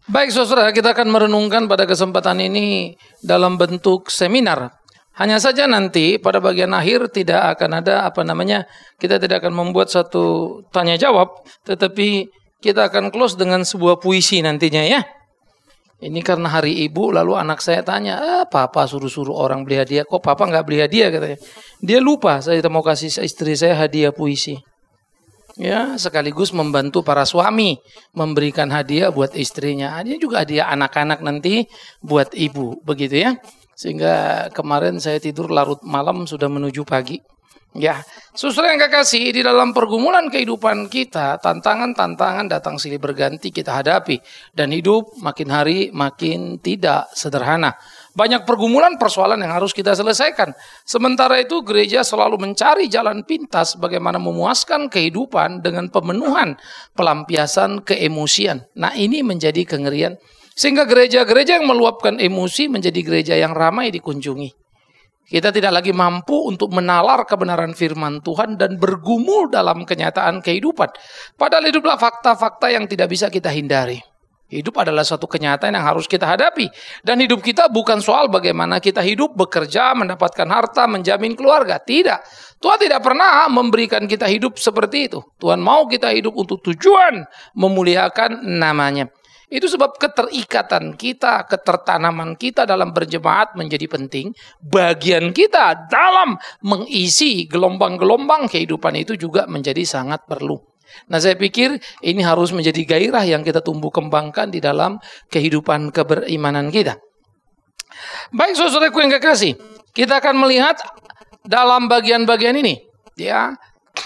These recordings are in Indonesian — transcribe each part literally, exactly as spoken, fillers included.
Baik saudara, kita akan merenungkan pada kesempatan ini dalam bentuk seminar. Hanya saja nanti pada bagian akhir tidak akan ada apa namanya, kita tidak akan membuat satu tanya jawab, tetapi kita akan close dengan sebuah puisi nantinya ya. Ini karena hari ibu, lalu anak saya tanya, ah, papa suruh-suruh orang beli hadiah, kok papa nggak beli hadiah katanya. Dia lupa saya mau kasih istri saya hadiah puisi. Ya, sekaligus membantu para suami memberikan hadiah buat istrinya. Dia juga hadiah anak-anak nanti buat ibu, begitu ya. Sehingga kemarin saya tidur larut malam sudah menuju pagi. Ya, saudara yang kekasih, di dalam pergumulan kehidupan kita, tantangan-tantangan datang silih berganti kita hadapi. Dan hidup makin hari makin tidak sederhana. Banyak pergumulan persoalan yang harus kita selesaikan. Sementara itu gereja selalu mencari jalan pintas bagaimana memuaskan kehidupan dengan pemenuhan pelampiasan keemosian. Nah ini menjadi kengerian. Sehingga gereja-gereja yang meluapkan emosi menjadi gereja yang ramai dikunjungi. Kita tidak lagi mampu untuk menalar kebenaran firman Tuhan dan bergumul dalam kenyataan kehidupan. Padahal hiduplah fakta-fakta yang tidak bisa kita hindari. Hidup adalah suatu kenyataan yang harus kita hadapi. Dan hidup kita bukan soal bagaimana kita hidup, bekerja, mendapatkan harta, menjamin keluarga. Tidak. Tuhan tidak pernah memberikan kita hidup seperti itu. Tuhan mau kita hidup untuk tujuan memuliakan namanya. Itu sebab keterikatan kita, ketertanaman kita dalam berjemaat menjadi penting. Bagian kita dalam mengisi gelombang-gelombang kehidupan itu juga menjadi sangat perlu. Nah saya pikir ini harus menjadi gairah yang kita tumbuh kembangkan di dalam kehidupan keberimanan kita. Baik saudaraku yang kekasih, kita akan melihat dalam bagian-bagian ini. Ya,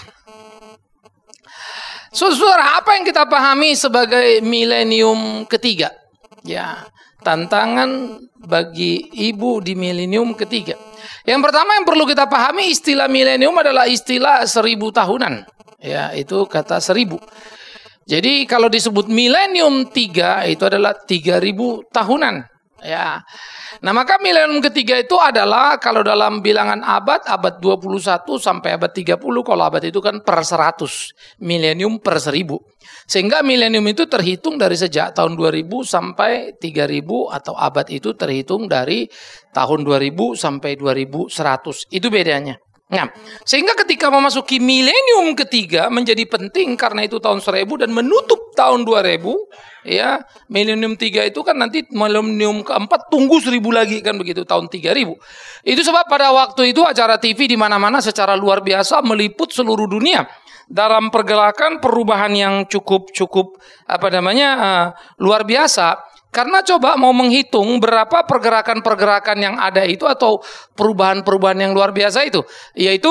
saudara, apa yang kita pahami sebagai milenium ketiga? Ya, tantangan bagi ibu di milenium ketiga. Yang pertama yang perlu kita pahami, istilah milenium adalah istilah seribu tahunan. Ya, itu kata seribu. Jadi kalau disebut milenium tiga itu adalah tiga ribu tahunan. Ya. Nah, maka milenium ketiga itu adalah kalau dalam bilangan abad, abad dua puluh satu sampai abad tiga puluh, kalau abad itu kan per seratus, milenium per seribu. Sehingga milenium itu terhitung dari sejak tahun dua ribu sampai tiga ribu, atau abad itu terhitung dari tahun dua ribu sampai dua ribu seratus. Itu bedanya. Nah, sehingga ketika memasuki milenium ketiga menjadi penting karena itu tahun seribu dan menutup tahun dua ribu, ya. Milenium tiga itu kan nanti milenium keempat tunggu seribu lagi kan begitu tahun tiga ribu. Itu sebab pada waktu itu acara T V di mana-mana secara luar biasa meliput seluruh dunia dalam pergerakan perubahan yang cukup cukup apa namanya uh, luar biasa. Karena coba mau menghitung berapa pergerakan-pergerakan yang ada itu atau perubahan-perubahan yang luar biasa itu. Yaitu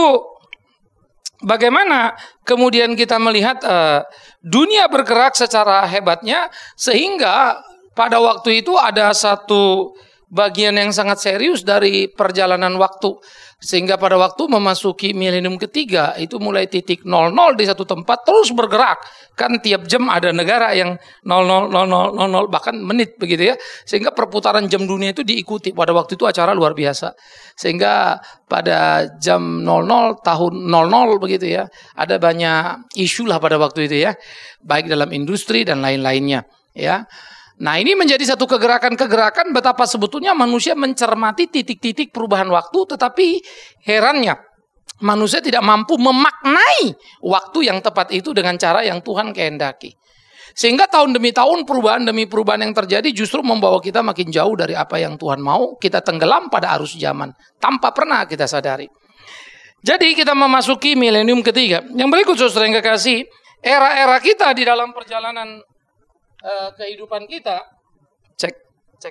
bagaimana kemudian kita melihat uh, dunia bergerak secara hebatnya. Sehingga pada waktu itu ada satu bagian yang sangat serius dari perjalanan waktu. Sehingga pada waktu memasuki milenium ketiga itu mulai titik nol nol di satu tempat terus bergerak. Kan tiap jam ada negara yang nol nol nol nol nol bahkan menit begitu ya. Sehingga perputaran jam dunia itu diikuti. Pada waktu itu acara luar biasa. Sehingga pada jam nol nol tahun nol nol begitu ya. Ada banyak isu lah pada waktu itu ya. Baik dalam industri dan lain-lainnya ya. Nah ini menjadi satu kegerakan-kegerakan betapa sebetulnya manusia mencermati titik-titik perubahan waktu, tetapi herannya manusia tidak mampu memaknai waktu yang tepat itu dengan cara yang Tuhan kehendaki. Sehingga tahun demi tahun perubahan demi perubahan yang terjadi justru membawa kita makin jauh dari apa yang Tuhan mau. Kita tenggelam pada arus zaman tanpa pernah kita sadari. Jadi kita memasuki milenium ketiga. Yang berikut saudara yang kekasih, era-era kita di dalam perjalanan Uh, kehidupan kita, cek, cek,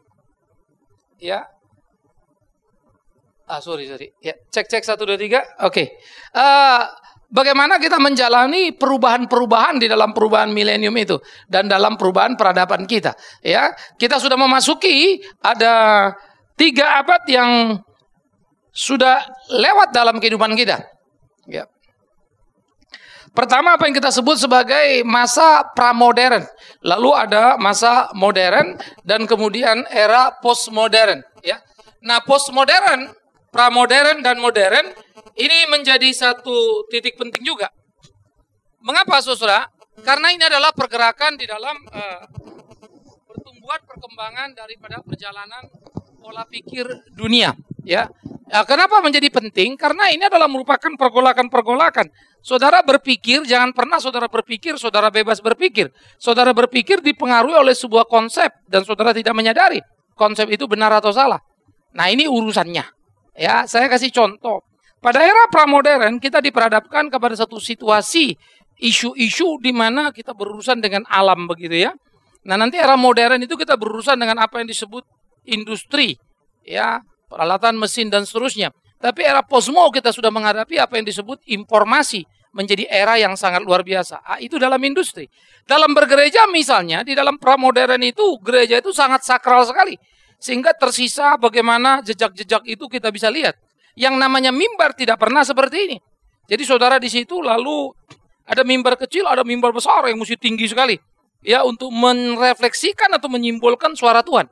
ya, ah sorry sorry, ya, cek cek satu dua tiga, oke. Uh, bagaimana kita menjalani perubahan-perubahan di dalam perubahan milenium itu dan dalam perubahan peradaban kita, ya? Kita sudah memasuki ada tiga abad yang sudah lewat dalam kehidupan kita, ya. Pertama apa yang kita sebut sebagai masa pramodern. Lalu ada masa modern dan kemudian era postmodern. Ya. Nah postmodern, pramodern dan modern ini menjadi satu titik penting juga. Mengapa saudara? Karena ini adalah pergerakan di dalam uh, pertumbuhan perkembangan daripada perjalanan pola pikir dunia, ya. Ya, kenapa menjadi penting? Karena ini adalah merupakan pergolakan-pergolakan. Saudara berpikir, jangan pernah saudara berpikir, saudara bebas berpikir. Saudara berpikir dipengaruhi oleh sebuah konsep dan saudara tidak menyadari konsep itu benar atau salah. Nah, ini urusannya. Ya, saya kasih contoh. Pada era pramodern kita diperhadapkan kepada satu situasi isu-isu di mana kita berurusan dengan alam begitu ya. Nah, nanti era modern itu kita berurusan dengan apa yang disebut industri, ya, peralatan mesin dan seterusnya. Tapi era posmo kita sudah menghadapi apa yang disebut informasi, menjadi era yang sangat luar biasa. Ah, itu dalam industri. Dalam bergereja misalnya, di dalam pramodern itu gereja itu sangat sakral sekali. Sehingga tersisa bagaimana jejak-jejak itu kita bisa lihat. Yang namanya mimbar tidak pernah seperti ini. Jadi saudara di situ lalu ada mimbar kecil, ada mimbar besar yang mesti tinggi sekali. Ya, untuk merefleksikan atau menyimbolkan suara Tuhan.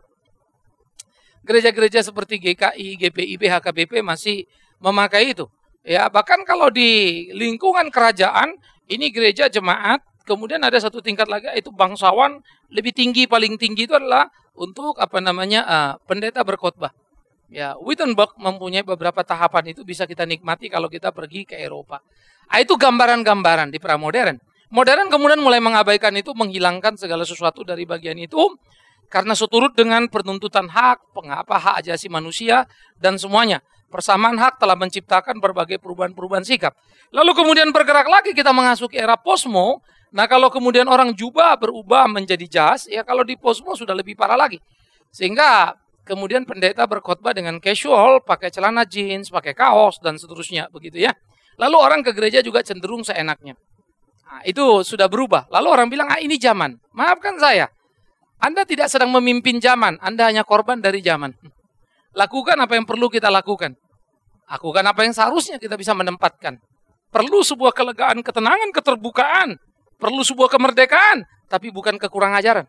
Gereja-gereja seperti G K I, G P I B, H K B P masih memakai itu. Ya, bahkan kalau di lingkungan kerajaan, ini gereja jemaat, kemudian ada satu tingkat lagi itu bangsawan, lebih tinggi, paling tinggi itu adalah untuk apa namanya uh, pendeta berkhotbah. Ya, Wittenberg mempunyai beberapa tahapan itu bisa kita nikmati kalau kita pergi ke Eropa. Ah, itu gambaran-gambaran di pramodern. Modern kemudian mulai mengabaikan itu, menghilangkan segala sesuatu dari bagian itu karena seturut dengan penuntutan hak, pengapa hak asasi manusia dan semuanya. Persamaan hak telah menciptakan berbagai perubahan-perubahan sikap. Lalu kemudian bergerak lagi kita mengasuki era posmo. Nah, kalau kemudian orang jubah berubah menjadi jas, ya kalau di posmo sudah lebih parah lagi. Sehingga kemudian pendeta berkhotbah dengan casual, pakai celana jeans, pakai kaos dan seterusnya begitu ya. Lalu orang ke gereja juga cenderung seenaknya. Nah, itu sudah berubah. Lalu orang bilang, ah ini zaman. Maafkan saya, Anda tidak sedang memimpin zaman, Anda hanya korban dari zaman. Lakukan apa yang perlu kita lakukan. Lakukan apa yang seharusnya kita bisa menempatkan. Perlu sebuah kelegaan, ketenangan, keterbukaan. Perlu sebuah kemerdekaan, tapi bukan kekurang ajaran.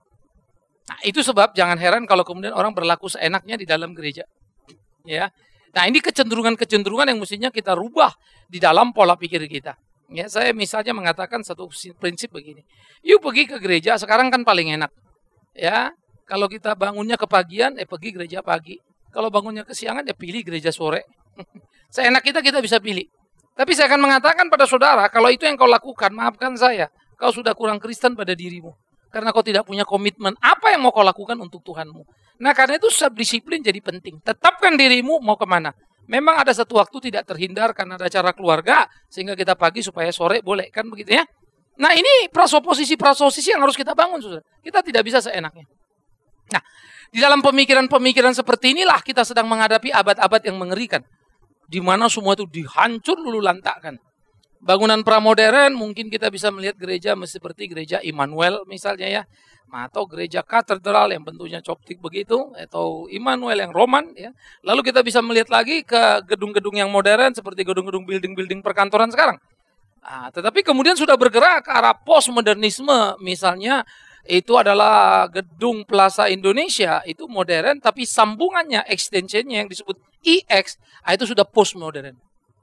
Nah, itu sebab jangan heran kalau kemudian orang berlaku seenaknya di dalam gereja. Ya. Nah, ini kecenderungan-kecenderungan yang mestinya kita rubah di dalam pola pikir kita. Ya, saya misalnya mengatakan satu prinsip begini. Yuk pergi ke gereja, sekarang kan paling enak. Ya, kalau kita bangunnya kepagian, eh pergi gereja pagi. Kalau bangunnya kesiangan, ya pilih gereja sore. Seenak kita, kita bisa pilih. Tapi saya akan mengatakan pada saudara, kalau itu yang kau lakukan, maafkan saya, kau sudah kurang Kristen pada dirimu. Karena kau tidak punya komitmen, apa yang mau kau lakukan untuk Tuhanmu. Nah, karena itu self-disiplin jadi penting. Tetapkan dirimu mau kemana. Memang ada satu waktu tidak terhindar karena ada acara keluarga, sehingga kita pagi supaya sore boleh, kan begitu ya. Nah, ini prasoposisi-prasoposisi yang harus kita bangun, saudara. Kita tidak bisa seenaknya. Nah, di dalam pemikiran-pemikiran seperti inilah kita sedang menghadapi abad-abad yang mengerikan. Di mana semua itu dihancur lulu lantakkan. Bangunan pramodern mungkin kita bisa melihat gereja seperti gereja Immanuel misalnya ya. Atau gereja katedral yang bentuknya coptik begitu. Atau Immanuel yang Roman ya. Lalu kita bisa melihat lagi ke gedung-gedung yang modern seperti gedung-gedung building-building perkantoran sekarang. Nah, tetapi kemudian sudah bergerak ke arah postmodernisme misalnya. Itu adalah gedung Plaza Indonesia, itu modern, tapi sambungannya, extensionnya yang disebut I X, itu sudah postmodern.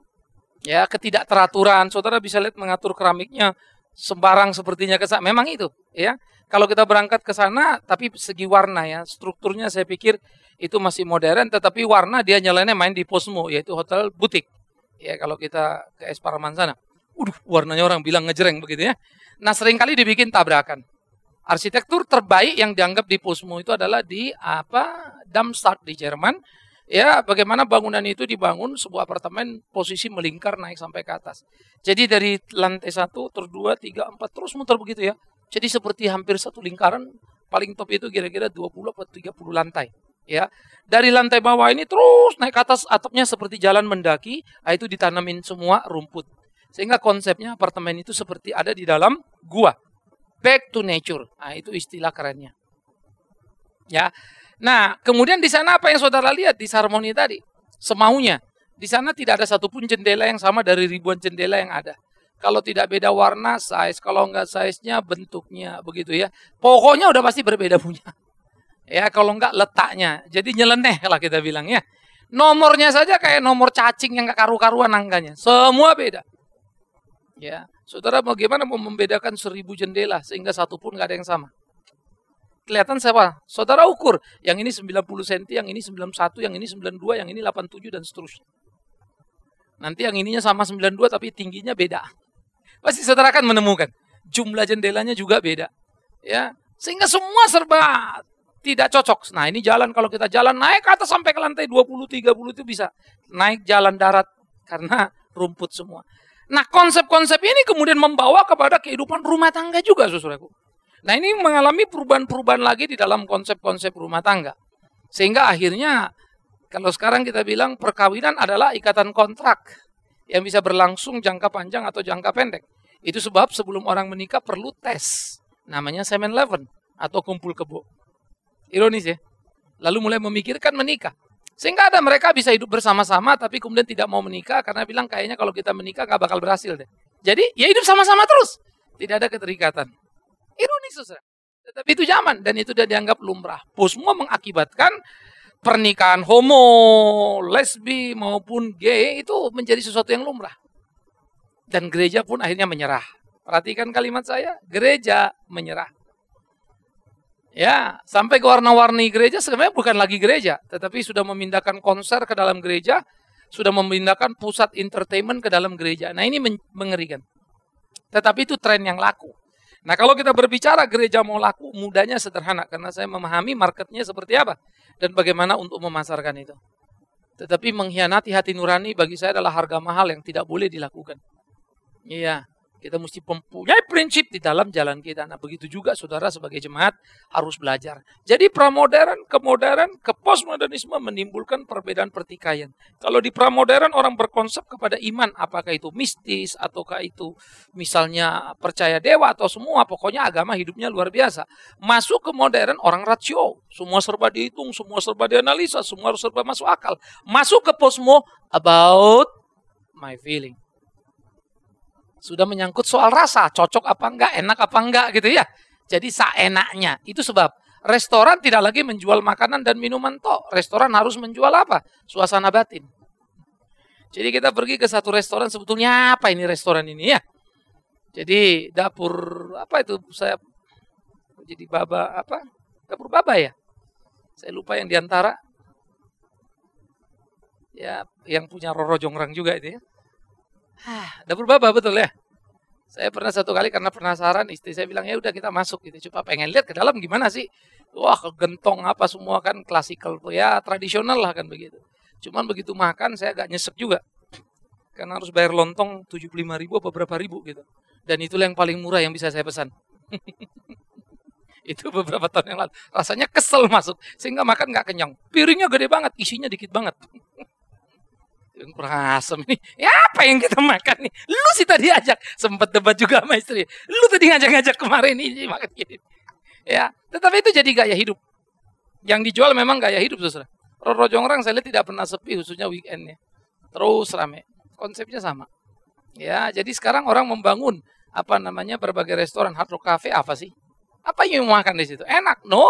Ya, ketidakteraturan, saudara bisa lihat mengatur keramiknya sembarang sepertinya ke sana. Memang itu, ya. Kalau kita berangkat ke sana, tapi segi warna ya, strukturnya saya pikir itu masih modern, tetapi warna dia nyalanya main di Posmo, yaitu hotel butik. Ya, kalau kita ke Es Parman sana, udah warnanya orang bilang ngejreng begitu ya. Nah, seringkali dibikin tabrakan. Arsitektur terbaik yang dianggap di Posmo itu adalah di apa Darmstadt di Jerman. Ya, bagaimana bangunan itu dibangun sebuah apartemen posisi melingkar naik sampai ke atas. Jadi dari lantai satu, terus dua, tiga, empat terus muter begitu ya. Jadi seperti hampir satu lingkaran, paling top itu kira-kira dua puluh atau tiga puluh lantai. Ya, dari lantai bawah ini terus naik ke atas, atapnya seperti jalan mendaki. Itu ditanamin semua rumput. Sehingga konsepnya apartemen itu seperti ada di dalam gua. Back to nature. Nah, itu istilah kerennya. Ya. Nah, kemudian di sana apa yang saudara lihat di Sarmoni tadi? Semaunya. Di sana tidak ada satupun jendela yang sama dari ribuan jendela yang ada. Kalau tidak beda warna, size. Kalau enggak size-nya, bentuknya. Begitu ya. Pokoknya udah pasti berbeda punya. Ya, kalau enggak letaknya. Jadi nyeleneh lah kita bilang ya. Nomornya saja kayak nomor cacing yang gak karu-karuan angkanya. Semua beda. Ya, saudara bagaimana mau membedakan seribu jendela sehingga satu pun nggak ada yang sama? kelihatan siapa? Saudara ukur. Yang ini sembilan puluh sentimeter, yang ini sembilan puluh satu, yang ini sembilan puluh dua, yang ini delapan puluh tujuh dan seterusnya. Nanti yang ininya sama sembilan puluh dua tapi tingginya beda. Pasti saudara akan menemukan. Jumlah jendelanya juga beda. Ya, sehingga semua serba tidak cocok. Nah, ini jalan kalau kita jalan naik ke atas sampai ke lantai dua puluh, tiga puluh itu bisa. Naik jalan darat karena rumput semua. Nah, konsep-konsep ini kemudian membawa kepada kehidupan rumah tangga juga, saudaraku. Nah, ini mengalami perubahan-perubahan lagi di dalam konsep-konsep rumah tangga. Sehingga akhirnya, kalau sekarang kita bilang perkawinan adalah ikatan kontrak yang bisa berlangsung jangka panjang atau jangka pendek. Itu sebab sebelum orang menikah perlu tes. Namanya semen leven atau kumpul kebo. Ironis ya. Lalu mulai memikirkan menikah. Sehingga ada mereka bisa hidup bersama-sama tapi kemudian tidak mau menikah karena bilang kayaknya kalau kita menikah gak bakal berhasil deh. Jadi ya hidup sama-sama terus. Tidak ada keterikatan. Ironis saudara. Tetapi itu zaman dan itu sudah dianggap lumrah. Semua mengakibatkan pernikahan homo, lesbi maupun gay itu menjadi sesuatu yang lumrah. Dan gereja pun akhirnya menyerah. Perhatikan kalimat saya, gereja menyerah. Ya, sampai ke warna-warni gereja sebenarnya bukan lagi gereja, tetapi sudah memindahkan konser ke dalam gereja, sudah memindahkan pusat entertainment ke dalam gereja. Nah, ini mengerikan. Tetapi itu tren yang laku. Nah, kalau kita berbicara gereja mau laku, mudahnya sederhana karena saya memahami marketnya seperti apa dan bagaimana untuk memasarkan itu. Tetapi mengkhianati hati nurani bagi saya adalah harga mahal yang tidak boleh dilakukan. Iya. Kita mesti mempunyai prinsip di dalam jalan kita. Nah, begitu juga saudara sebagai jemaat harus belajar. Jadi pramodern, kemodern, ke postmodernisme menimbulkan perbedaan pertikaian. Kalau di pramodern orang berkonsep kepada iman, apakah itu mistis, ataukah itu misalnya percaya dewa atau semua, pokoknya agama hidupnya luar biasa. Masuk ke modern orang rasio, semua serba dihitung, semua serba dianalisa, semua serba masuk akal. Masuk ke postmo, about my feeling. Sudah menyangkut soal rasa, cocok apa enggak, enak apa enggak gitu ya. Jadi seenaknya. Itu sebab restoran tidak lagi menjual makanan dan minuman tok. Restoran harus menjual apa? Suasana batin. Jadi kita pergi ke satu restoran, sebetulnya apa ini restoran ini ya? Jadi dapur apa itu saya jadi baba apa? Dapur baba ya? Saya lupa yang diantara. Ya, yang punya Roro Jongrang juga itu ya. Hah, dapur baba betul ya. Saya pernah satu kali karena penasaran, istri saya bilang ya udah kita masuk gitu. Coba pengen lihat ke dalam gimana sih. Wah, gentong apa semua kan klasikal ya, tradisional lah kan begitu. Cuman begitu makan saya agak nyesek juga. Karena harus bayar lontong tujuh puluh lima ribu apa berapa ribu gitu. Dan itulah yang paling murah yang bisa saya pesan. Itu beberapa tahun yang lalu. Rasanya kesel masuk sehingga makan nggak kenyang. Piringnya gede banget, isinya dikit banget. Kurang asem nih. Ya apa yang kita makan nih? Lu sih tadi ajak. Sempat debat juga sama istri. Lu tadi ngajak-ngajak kemarin ini makan gini. Ya, tetapi itu jadi gaya hidup. Yang dijual memang gaya hidup, saudara. Roro Jongrang saya lihat tidak pernah sepi, khususnya weekendnya. Terus rame. Konsepnya sama. Ya, jadi sekarang orang membangun apa namanya berbagai restoran, Hard Rock Cafe apa sih? Apa yang mau makan di situ? Enak, no?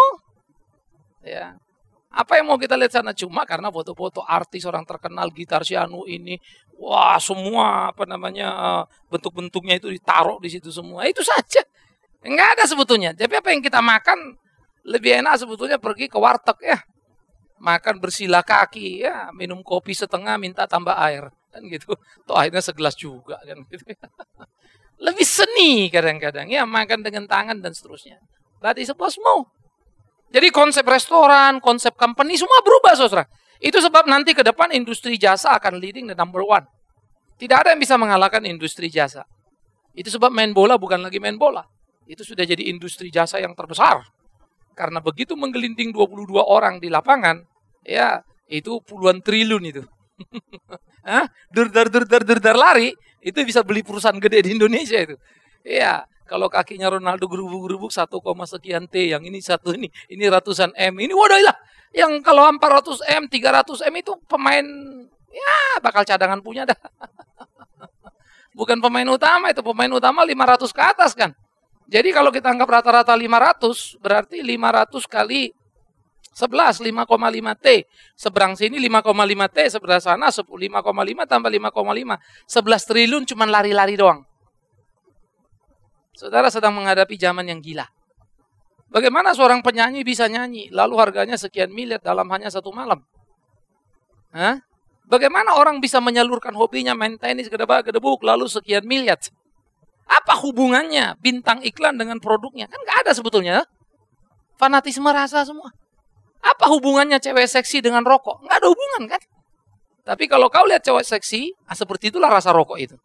Ya. Apa yang mau kita lihat sana cuma karena foto-foto artis orang terkenal gitar si Anu ini, wah semua apa namanya bentuk-bentuknya itu ditaruh di situ semua. Itu saja. Enggak ada sebetulnya. Tapi apa yang kita makan lebih enak sebetulnya pergi ke warteg ya. Makan bersila kaki ya, minum kopi setengah minta tambah air kan gitu. Toh akhirnya segelas juga kan gitu. Lebih seni kadang-kadang ya, makan dengan tangan dan seterusnya. Berarti sepasmu. Jadi konsep restoran, konsep company semua berubah, saudara. Itu sebab nanti ke depan industri jasa akan leading the number one. Tidak ada yang bisa mengalahkan industri jasa. Itu sebab main bola bukan lagi main bola. Itu sudah jadi industri jasa yang terbesar. Karena begitu menggelinding dua puluh dua orang di lapangan, ya itu puluhan triliun itu. Hah? Dur-dar, dur-dar, dur-dar lari, itu bisa beli perusahaan gede di Indonesia itu. Iya. Kalau kakinya Ronaldo gerubuk-gerubuk satu, sekian T, yang ini satu ini, ini ratusan M, ini waduh lah. Yang kalau empat ratus M, tiga ratus M itu pemain, ya bakal cadangan punya dah. Bukan pemain utama, itu pemain utama lima ratus ke atas kan. Jadi kalau kita anggap rata-rata lima ratus, berarti lima ratus kali sebelas, lima koma lima T. Seberang sini lima koma lima T, sebelah sana lima koma lima tambah lima koma lima. sebelas triliun cuman lari-lari doang. Saudara sedang menghadapi zaman yang gila. Bagaimana seorang penyanyi bisa nyanyi, lalu harganya sekian miliar dalam hanya satu malam? Hah? Bagaimana orang bisa menyalurkan hobinya main tenis, gedebak-gedebuk, lalu sekian miliar? Apa hubungannya bintang iklan dengan produknya? Kan nggak ada sebetulnya. Fanatisme rasa semua. Apa hubungannya cewek seksi dengan rokok? Nggak ada hubungan kan? Tapi kalau kau lihat cewek seksi, ah, seperti itulah rasa rokok itu.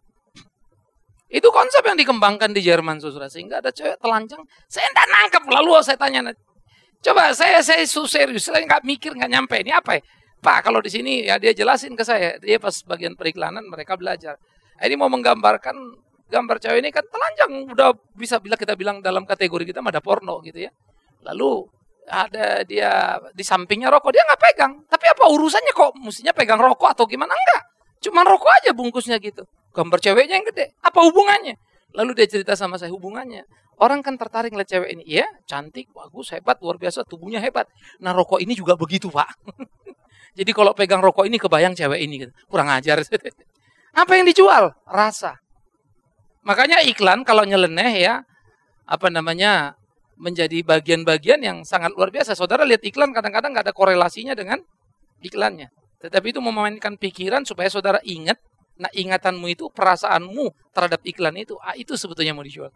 Itu konsep yang dikembangkan di Jerman, saudara. Sehingga ada cewek telanjang. Saya tidak nangkep. Lalu saya tanya, coba saya saya serius, saya nggak mikir, nggak nyampe. Ini apa ya? Pak, kalau di sini ya dia jelasin ke saya. Dia pas bagian periklanan mereka belajar. Ini mau menggambarkan gambar cewek ini kan telanjang. Udah bisa bila kita bilang dalam kategori kita ada porno gitu ya. Lalu ada dia di sampingnya rokok, dia nggak pegang. Tapi apa urusannya kok mestinya pegang rokok atau gimana? Enggak. Cuma rokok aja bungkusnya gitu. Gambar ceweknya yang gede. Apa hubungannya? Lalu dia cerita sama saya hubungannya. Orang kan tertarik ngeliat cewek ini. Iya, cantik, bagus, hebat, luar biasa, tubuhnya hebat. Nah rokok ini juga begitu, Pak. Jadi kalau pegang rokok ini kebayang cewek ini. Gitu. Kurang ajar. Apa yang dijual? Rasa. Makanya iklan kalau nyeleneh ya, apa namanya, menjadi bagian-bagian yang sangat luar biasa. Saudara lihat iklan kadang-kadang nggak ada korelasinya dengan iklannya. Tetapi itu memainkan pikiran supaya saudara ingat. Nah ingatanmu itu, perasaanmu terhadap iklan itu, ah, itu sebetulnya mau dijual.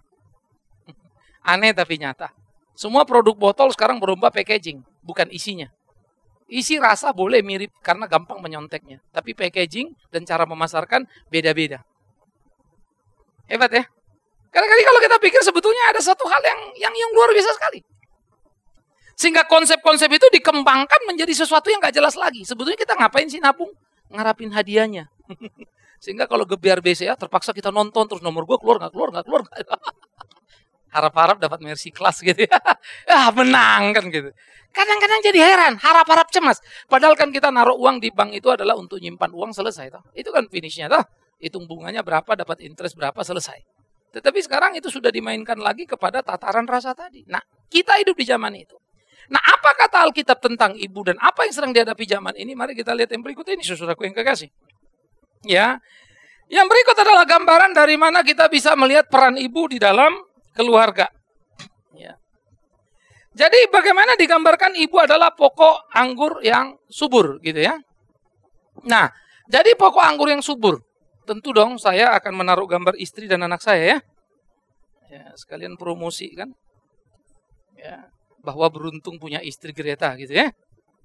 Aneh tapi nyata. Semua produk botol sekarang berubah packaging, bukan isinya. Isi rasa boleh mirip karena gampang menyonteknya. Tapi packaging dan cara memasarkan beda-beda. Hebat ya? Kadang-kadang kalau kita pikir sebetulnya ada satu hal yang yang, yang luar biasa sekali. Sehingga konsep-konsep itu dikembangkan menjadi sesuatu yang gak jelas lagi. Sebetulnya kita ngapain sih nabung? Ngarapin hadiahnya. Sehingga kalau gebiar B C A terpaksa kita nonton terus nomor gue keluar gak keluar gak keluar. Harap-harap dapat mercy kelas gitu ya. Ya menang kan gitu. Kadang-kadang jadi heran, harap-harap cemas. Padahal kan kita naruh uang di bank itu adalah untuk nyimpan uang selesai. Toh. Itu kan finishnya toh. Hitung bunganya berapa, dapat interest berapa, selesai. Tetapi sekarang itu sudah dimainkan lagi kepada tataran rasa tadi. Nah, kita hidup di zaman itu. Nah, apa kata Alkitab tentang ibu dan apa yang sedang dihadapi zaman ini? Mari kita lihat yang berikut ini, saudaraku yang kekasih. Ya, yang berikut adalah gambaran dari mana kita bisa melihat peran ibu di dalam keluarga. Ya. Jadi bagaimana digambarkan ibu adalah pokok anggur yang subur, gitu ya. Nah, jadi pokok anggur yang subur. Tentu dong saya akan menaruh gambar istri dan anak saya ya. Ya, sekalian promosi kan. Ya, bahwa beruntung punya istri Greta gitu ya.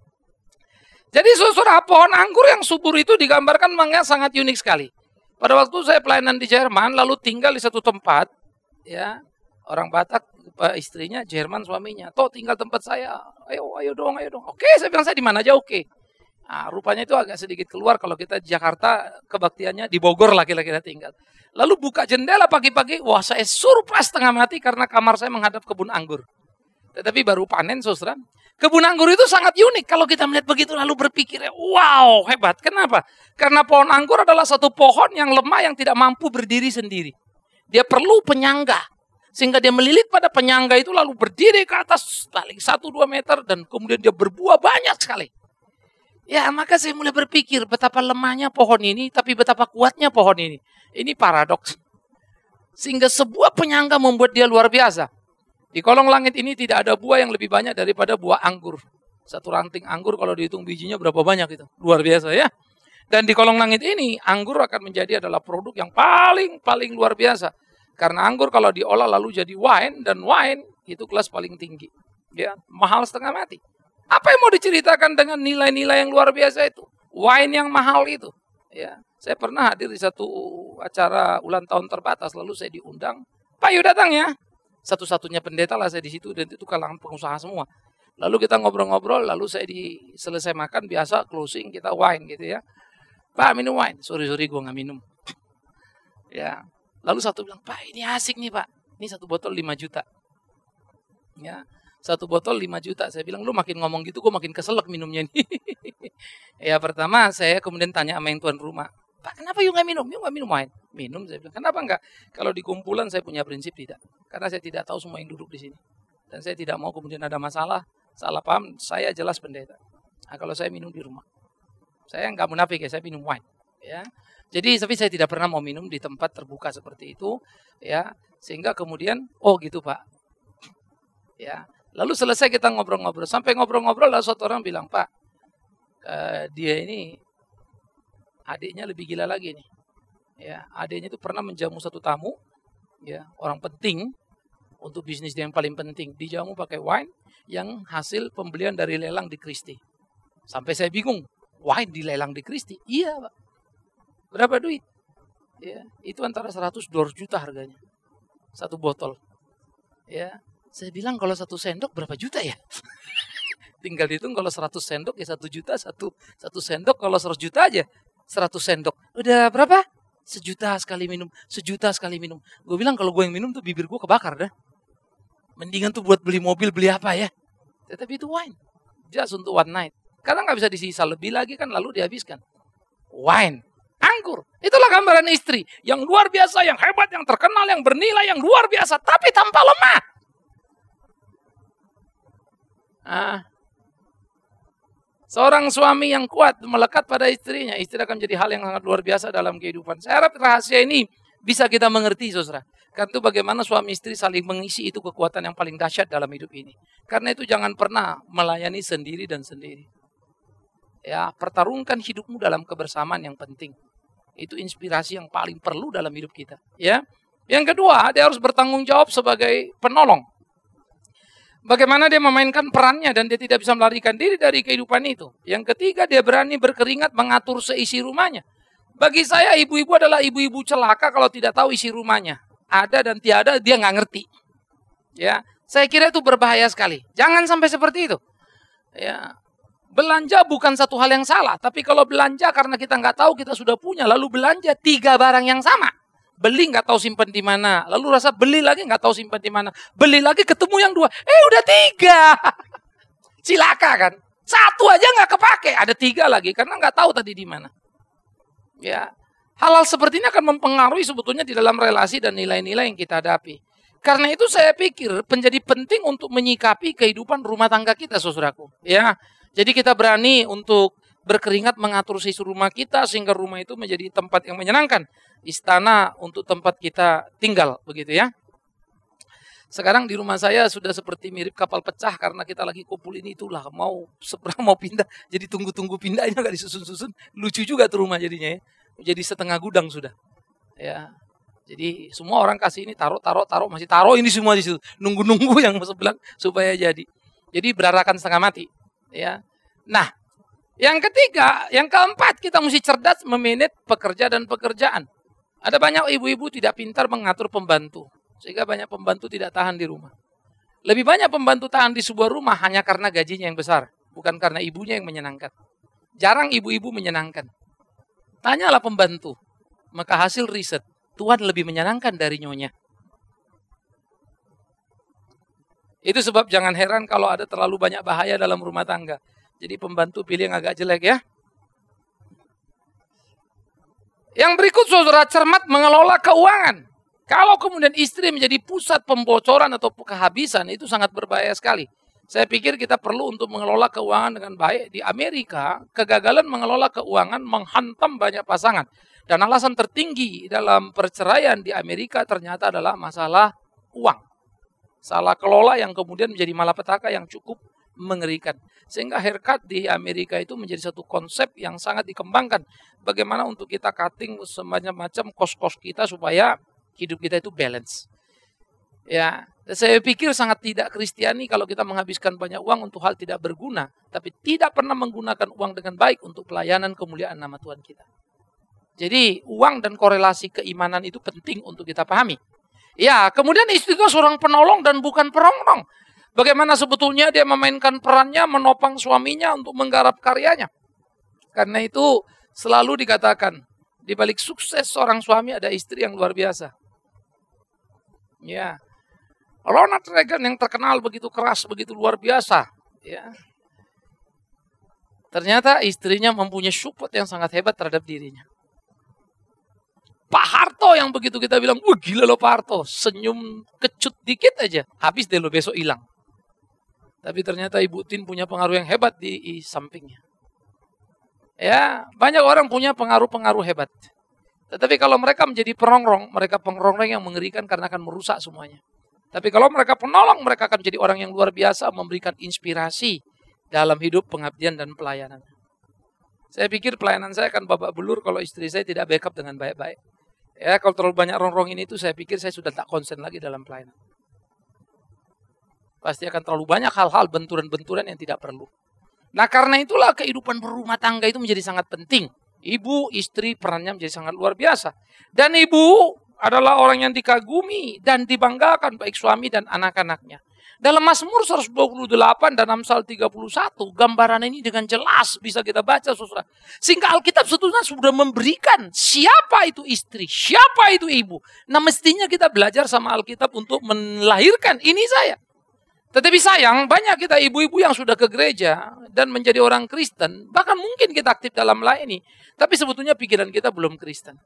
Jadi saudara, pohon anggur yang subur itu digambarkan memang sangat unik sekali. Pada waktu saya pelayanan di Jerman, lalu tinggal di satu tempat, ya orang Batak, istrinya Jerman suaminya, toh tinggal tempat saya, ayo, ayo dong, ayo dong. Oke, saya bilang saya di mana aja oke. Nah, rupanya itu agak sedikit keluar kalau kita di Jakarta, kebaktiannya di Bogor laki-laki kita tinggal. Lalu buka jendela pagi-pagi, wah saya surprise setengah mati karena kamar saya menghadap kebun anggur. Tetapi baru panen, saudara. Kebun anggur itu sangat unik. Kalau kita melihat begitu lalu berpikir, wow hebat. Kenapa? Karena pohon anggur adalah satu pohon yang lemah yang tidak mampu berdiri sendiri. Dia perlu penyangga. Sehingga dia melilit pada penyangga itu lalu berdiri ke atas paling satu dua meter. Dan kemudian dia berbuah banyak sekali. Ya maka saya mulai berpikir betapa lemahnya pohon ini. Tapi betapa kuatnya pohon ini. Ini paradoks. Sehingga sebuah penyangga membuat dia luar biasa. Di kolong langit ini tidak ada buah yang lebih banyak daripada buah anggur. Satu ranting anggur kalau dihitung bijinya berapa banyak itu. Luar biasa ya. Dan di kolong langit ini anggur akan menjadi adalah produk yang paling-paling luar biasa. Karena anggur kalau diolah lalu jadi wine. Dan wine itu kelas paling tinggi. Ya, mahal setengah mati. Apa yang mau diceritakan dengan nilai-nilai yang luar biasa itu? Wine yang mahal itu. Ya, saya pernah hadir di satu acara ulang tahun terbatas. Lalu saya diundang. Pak Yu datang ya. Satu-satunya pendeta lah saya di situ dan itu kalangan pengusaha semua. Lalu kita ngobrol-ngobrol, lalu saya di selesai makan biasa closing kita wine gitu ya. Pak minum wine, sorry sorry gue nggak minum. Ya, lalu satu bilang Pak ini asik nih Pak, ini satu botol lima juta. Ya, satu botol lima juta. Saya bilang lu makin ngomong gitu, gue makin keselak minumnya nih. Ya pertama saya kemudian tanya sama yang tuan rumah. Pak, kenapa you nggak minum? You nggak minum wine? Minum, saya bilang. Kenapa enggak? Kalau di kumpulan saya punya prinsip tidak. Karena saya tidak tahu semua yang duduk di sini. Dan saya tidak mau kemudian ada masalah, salah paham, saya jelas pendeta. Nah, kalau saya minum di rumah. Saya nggak munafik ya, saya minum wine. Ya. Jadi, tapi saya tidak pernah mau minum di tempat terbuka seperti itu. Ya, sehingga kemudian, oh gitu Pak. Ya, lalu selesai kita ngobrol-ngobrol. Sampai ngobrol-ngobrol, lalu suatu orang bilang, Pak, uh, dia ini adiknya lebih gila lagi nih. Ya, adiknya itu pernah menjamu satu tamu, ya, orang penting untuk bisnis dia yang paling penting. Dijamu pakai wine yang hasil pembelian dari lelang di Christie. Sampai saya bingung, wine dilelang di Christie? Iya, Pak. Berapa duit? Ya, itu antara seratus dua ratus juta harganya. Satu botol. Ya, saya bilang kalau satu sendok berapa juta ya? Tinggal dihitung kalau seratus sendok ya satu juta, satu satu sendok kalau seratus juta aja. seratus sendok. Udah berapa? Sejuta sekali minum, sejuta sekali minum. Gue bilang kalau gue yang minum tuh bibir gue kebakar dah. Mendingan tuh buat beli mobil, beli apa ya? Tetapi itu wine. Just untuk one night. Karena nggak bisa disisa lebih lagi kan lalu dihabiskan. Wine. Anggur. Itulah gambaran istri. Yang luar biasa, yang hebat, yang terkenal, yang bernilai, yang luar biasa. Tapi tanpa lemah. Ah. Seorang suami yang kuat melekat pada istrinya. Istri akan menjadi hal yang sangat luar biasa dalam kehidupan. Saya harap rahasia ini bisa kita mengerti, saudara. Karena itu bagaimana suami istri saling mengisi itu kekuatan yang paling dahsyat dalam hidup ini. Karena itu jangan pernah melayani sendiri dan sendiri. Ya, pertarungkan hidupmu dalam kebersamaan yang penting. Itu inspirasi yang paling perlu dalam hidup kita. Ya, yang kedua, dia harus bertanggung jawab sebagai penolong. Bagaimana dia memainkan perannya dan dia tidak bisa melarikan diri dari kehidupan itu. Yang ketiga, dia berani berkeringat mengatur seisi rumahnya. Bagi saya, ibu-ibu adalah ibu-ibu celaka kalau tidak tahu isi rumahnya. Ada dan tiada, dia nggak ngerti. Ya, saya kira itu berbahaya sekali. Jangan sampai seperti itu. Ya. Belanja bukan satu hal yang salah, tapi kalau belanja karena kita nggak tahu kita sudah punya, lalu belanja tiga barang yang sama, beli nggak tahu simpan di mana, lalu rasa beli lagi nggak tahu simpan di mana, beli lagi ketemu yang dua, eh udah tiga, cilaka kan? Satu aja nggak kepake, ada tiga lagi karena nggak tahu tadi di mana. Ya, hal-hal seperti ini akan mempengaruhi sebetulnya di dalam relasi dan nilai-nilai yang kita hadapi. Karena itu saya pikir menjadi penting untuk menyikapi kehidupan rumah tangga kita, saudaraku. Ya. Jadi kita berani untuk berkeringat mengatur sisi rumah kita sehingga rumah itu menjadi tempat yang menyenangkan. Istana untuk tempat kita tinggal, begitu ya. Sekarang di rumah saya sudah seperti mirip kapal pecah karena kita lagi kumpul ini itulah. Mau seberang mau pindah, jadi tunggu-tunggu pindahnya gak disusun-susun. Lucu juga tuh rumah jadinya ya. Jadi setengah gudang sudah. Ya. Jadi semua orang kasih ini taruh, taruh, taruh. Masih taruh ini semua di situ. Nunggu-nunggu yang sebelah supaya jadi. Jadi berarakan setengah mati. Ya, nah, yang ketiga, yang keempat kita mesti cerdas memanage pekerja dan pekerjaan. Ada banyak ibu-ibu tidak pintar mengatur pembantu, sehingga banyak pembantu tidak tahan di rumah. Lebih banyak pembantu tahan di sebuah rumah hanya karena gajinya yang besar, bukan karena ibunya yang menyenangkan. Jarang ibu-ibu menyenangkan. Tanyalah pembantu, maka hasil riset Tuhan lebih menyenangkan dari nyonya. Itu sebab jangan heran kalau ada terlalu banyak bahaya dalam rumah tangga. Jadi pembantu pilih yang agak jelek ya. Yang berikut saudara, cermat mengelola keuangan. Kalau kemudian istri menjadi pusat pembocoran atau kehabisan, itu sangat berbahaya sekali. Saya pikir kita perlu untuk mengelola keuangan dengan baik. Di Amerika, kegagalan mengelola keuangan menghantam banyak pasangan. Dan alasan tertinggi dalam perceraian di Amerika ternyata adalah masalah uang. Salah kelola yang kemudian menjadi malapetaka yang cukup mengerikan. Sehingga haircut di Amerika itu menjadi satu konsep yang sangat dikembangkan. Bagaimana untuk kita cutting semacam-macam kos-kos kita supaya hidup kita itu balance. Ya, saya pikir sangat tidak Kristiani kalau kita menghabiskan banyak uang untuk hal tidak berguna. Tapi tidak pernah menggunakan uang dengan baik untuk pelayanan kemuliaan nama Tuhan kita. Jadi uang dan korelasi keimanan itu penting untuk kita pahami. Ya, kemudian istri itu seorang penolong dan bukan perongrong. Bagaimana sebetulnya dia memainkan perannya, menopang suaminya untuk menggarap karyanya. Karena itu selalu dikatakan, di balik sukses seorang suami ada istri yang luar biasa. Ya, Ronald Reagan yang terkenal begitu keras, begitu luar biasa. Ya, ternyata istrinya mempunyai support yang sangat hebat terhadap dirinya. Pak Harto yang begitu kita bilang, wah gila loh Pak Harto, senyum kecut dikit aja, habis deh lo besok hilang. Tapi ternyata Ibu Tin punya pengaruh yang hebat di, di sampingnya. Ya, banyak orang punya pengaruh-pengaruh hebat. Tetapi kalau mereka menjadi perongrong, mereka perongrong yang mengerikan karena akan merusak semuanya. Tapi kalau mereka penolong, mereka akan jadi orang yang luar biasa, memberikan inspirasi dalam hidup pengabdian dan pelayanan. Saya pikir pelayanan saya akan babak belur kalau istri saya tidak backup dengan baik-baik. Ya, kalau terlalu banyak rongrong ini itu saya pikir saya sudah tak konsen lagi dalam pelayanan. Pasti akan terlalu banyak hal-hal benturan-benturan yang tidak perlu. Nah, karena itulah kehidupan berumah tangga itu menjadi sangat penting. Ibu, istri, perannya menjadi sangat luar biasa. Dan ibu adalah orang yang dikagumi dan dibanggakan baik suami dan anak-anaknya. Dalam Mazmur seratus dua puluh delapan dan Amsal tiga puluh satu, gambaran ini dengan jelas bisa kita baca, saudara. Sehingga Alkitab sebetulnya sudah memberikan siapa itu istri, siapa itu ibu. Nah, mestinya kita belajar sama Alkitab untuk melahirkan ini saya. Tetapi sayang, banyak kita ibu-ibu yang sudah ke gereja dan menjadi orang Kristen, bahkan mungkin kita aktif dalam melayani, tapi sebetulnya pikiran kita belum Kristen.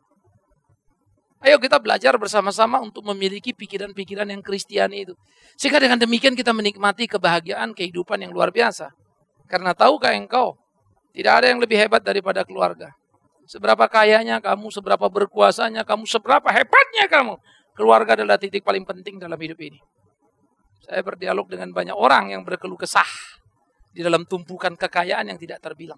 Ayo kita belajar bersama-sama untuk memiliki pikiran-pikiran yang Kristiani itu. Sehingga dengan demikian kita menikmati kebahagiaan kehidupan yang luar biasa. Karena tahukah engkau, tidak ada yang lebih hebat daripada keluarga. Seberapa kayanya kamu, seberapa berkuasanya kamu, seberapa hebatnya kamu, keluarga adalah titik paling penting dalam hidup ini. Saya berdialog dengan banyak orang yang berkeluh kesah di dalam tumpukan kekayaan yang tidak terbilang.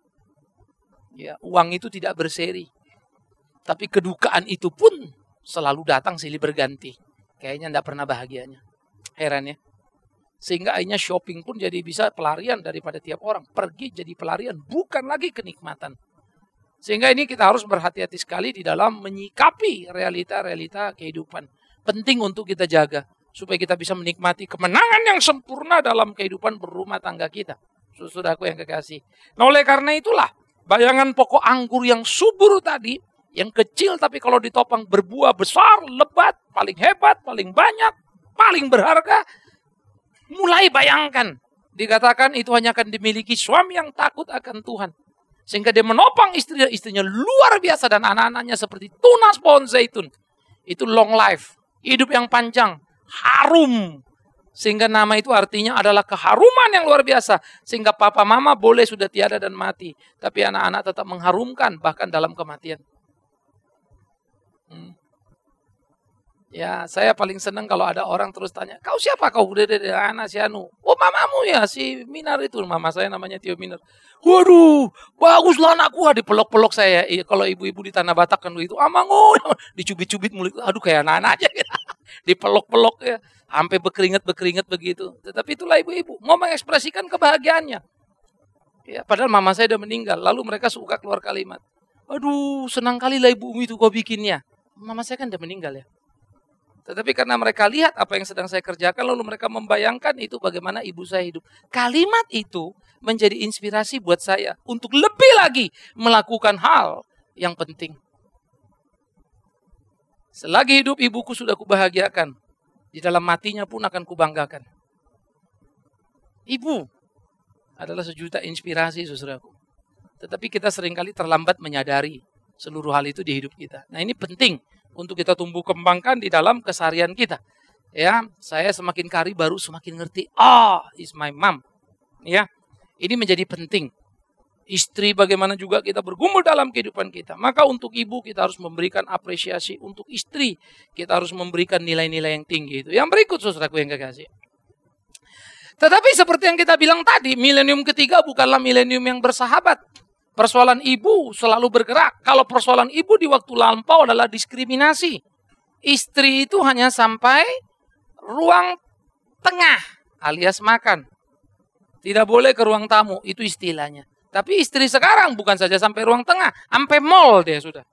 Ya, uang itu tidak berseri. Tapi kedukaan itu pun selalu datang silih berganti. Kayaknya tidak pernah bahagianya. Heran ya. Sehingga akhirnya shopping pun jadi bisa pelarian daripada tiap orang. Pergi jadi pelarian, bukan lagi kenikmatan. Sehingga ini kita harus berhati-hati sekali di dalam menyikapi realita-realita kehidupan. Penting untuk kita jaga. Supaya kita bisa menikmati kemenangan yang sempurna dalam kehidupan berumah tangga kita. Saudaraku yang kekasih. Nah, oleh karena itulah, bayangan pokok anggur yang subur tadi, yang kecil tapi kalau ditopang berbuah besar, lebat, paling hebat, paling banyak, paling berharga. Mulai bayangkan. Dikatakan itu hanya akan dimiliki suami yang takut akan Tuhan. Sehingga dia menopang istrinya, istrinya luar biasa dan anak-anaknya seperti tunas pohon zaitun. Itu long life, hidup yang panjang, harum. Sehingga nama itu artinya adalah keharuman yang luar biasa. Sehingga papa mama boleh sudah tiada dan mati. Tapi anak-anak tetap mengharumkan bahkan dalam kematian. Hmm. Ya, saya paling senang kalau ada orang terus tanya, kau siapa kau? Udah ada anak si Anu. Oh, mamamu ya, si Minar itu. Mama saya namanya Tio Minar. Waduh, baguslah anakku. Dipelok-pelok saya. Kalau ibu-ibu di Tanah Batak kan begitu. Amangu, dicubit-cubit mulut. Aduh, kayak anak-anak aja. Dipelok-pelok ya. Sampai berkeringat-berkeringat begitu. Tetapi itulah ibu-ibu. Mau mengekspresikan kebahagiaannya. Ya, padahal mama saya udah meninggal. Lalu mereka suka keluar kalimat. Aduh, senang kali lah ibu itu kau bikinnya. Mama saya kan udah meninggal ya. Tetapi karena mereka lihat apa yang sedang saya kerjakan, lalu mereka membayangkan itu bagaimana ibu saya hidup. Kalimat itu menjadi inspirasi buat saya untuk lebih lagi melakukan hal yang penting. Selagi hidup ibuku sudah kubahagiakan, di dalam matinya pun akan kubanggakan. Ibu adalah sejuta inspirasi, saudaraku. Tetapi kita seringkali terlambat menyadari seluruh hal itu di hidup kita. Nah, ini penting untuk kita tumbuh kembangkan di dalam keseharian kita. Ya, saya semakin kari baru semakin ngerti. Ah, oh, is my mom. Ya, ini menjadi penting. Istri bagaimana juga kita bergumul dalam kehidupan kita. Maka untuk ibu kita harus memberikan apresiasi. Untuk istri kita harus memberikan nilai-nilai yang tinggi itu. Yang berikut, saudaraku yang kekasih. Tetapi seperti yang kita bilang tadi, milenium ketiga bukanlah milenium yang bersahabat. Persoalan ibu selalu bergerak. Kalau persoalan ibu di waktu lampau adalah diskriminasi. Istri itu hanya sampai ruang tengah alias makan. Tidak boleh ke ruang tamu, itu istilahnya. Tapi istri sekarang bukan saja sampai ruang tengah, sampai mall dia sudah.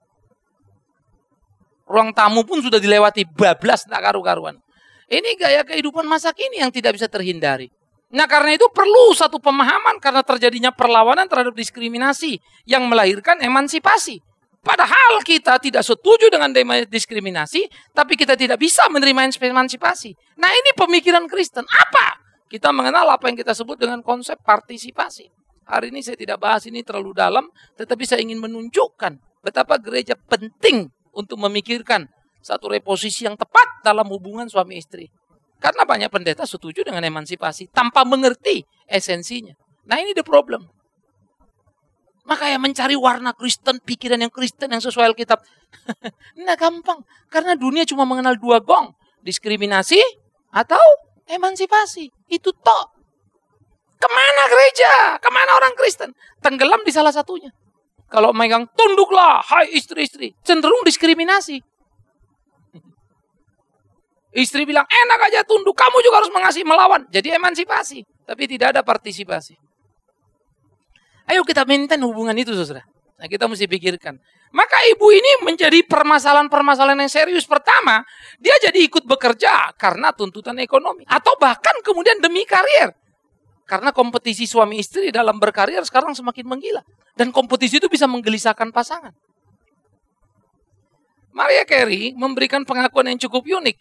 Ruang tamu pun sudah dilewati bablas tak karu-karuan. Ini gaya kehidupan masa kini yang tidak bisa terhindari. Nah, karena itu perlu satu pemahaman karena terjadinya perlawanan terhadap diskriminasi yang melahirkan emansipasi. Padahal kita tidak setuju dengan diskriminasi, tapi kita tidak bisa menerima emansipasi. Nah, ini pemikiran Kristen. Apa? Kita mengenal apa yang kita sebut dengan konsep partisipasi. Hari ini saya tidak bahas ini terlalu dalam, tetapi saya ingin menunjukkan betapa gereja penting untuk memikirkan satu reposisi yang tepat dalam hubungan suami istri. Karena banyak pendeta setuju dengan emansipasi tanpa mengerti esensinya. Nah, ini the problem. Maka yang mencari warna Kristen, pikiran yang Kristen yang sesuai Alkitab. Nah, gampang. Karena dunia cuma mengenal dua gong. Diskriminasi atau emansipasi. Itu tok. Kemana gereja? Kemana orang Kristen? Tenggelam di salah satunya. Kalau megang tunduklah, hai istri-istri. Cenderung diskriminasi. Istri bilang, enak aja tunduk. Kamu juga harus mengasihi, melawan. Jadi emansipasi. Tapi tidak ada partisipasi. Ayo kita maintain hubungan itu, saudara. Nah, kita mesti pikirkan. Maka ibu ini menjadi permasalahan-permasalahan yang serius. Pertama, dia jadi ikut bekerja karena tuntutan ekonomi. Atau bahkan kemudian demi karier. Karena kompetisi suami istri dalam berkarier sekarang semakin menggila. Dan kompetisi itu bisa menggelisahkan pasangan. Mariah Carey memberikan pengakuan yang cukup unik.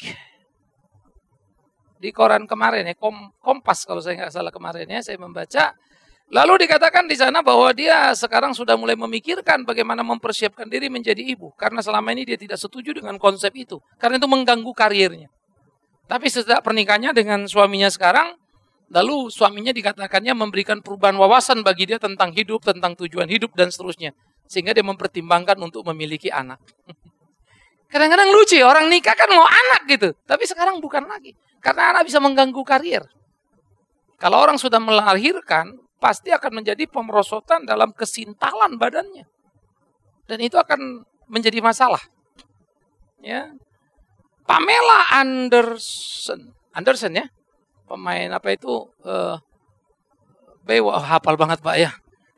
Di koran kemarin ya, Kompas kalau saya nggak salah kemarin ya, saya membaca. Lalu dikatakan di sana bahwa dia sekarang sudah mulai memikirkan bagaimana mempersiapkan diri menjadi ibu. Karena selama ini dia tidak setuju dengan konsep itu. Karena itu mengganggu karirnya. Tapi setelah pernikahannya dengan suaminya sekarang, lalu suaminya dikatakannya memberikan perubahan wawasan bagi dia tentang hidup, tentang tujuan hidup dan seterusnya. Sehingga dia mempertimbangkan untuk memiliki anak. Kadang-kadang lucu ya, orang nikah kan mau anak gitu. Tapi sekarang bukan lagi. Karena anak bisa mengganggu karir. Kalau orang sudah melahirkan, pasti akan menjadi pemerosotan dalam kesintalan badannya. Dan itu akan menjadi masalah. Ya. Pamela Anderson. Anderson ya. Pemain apa itu? Uh, Bewa, oh, hafal banget Pak ya.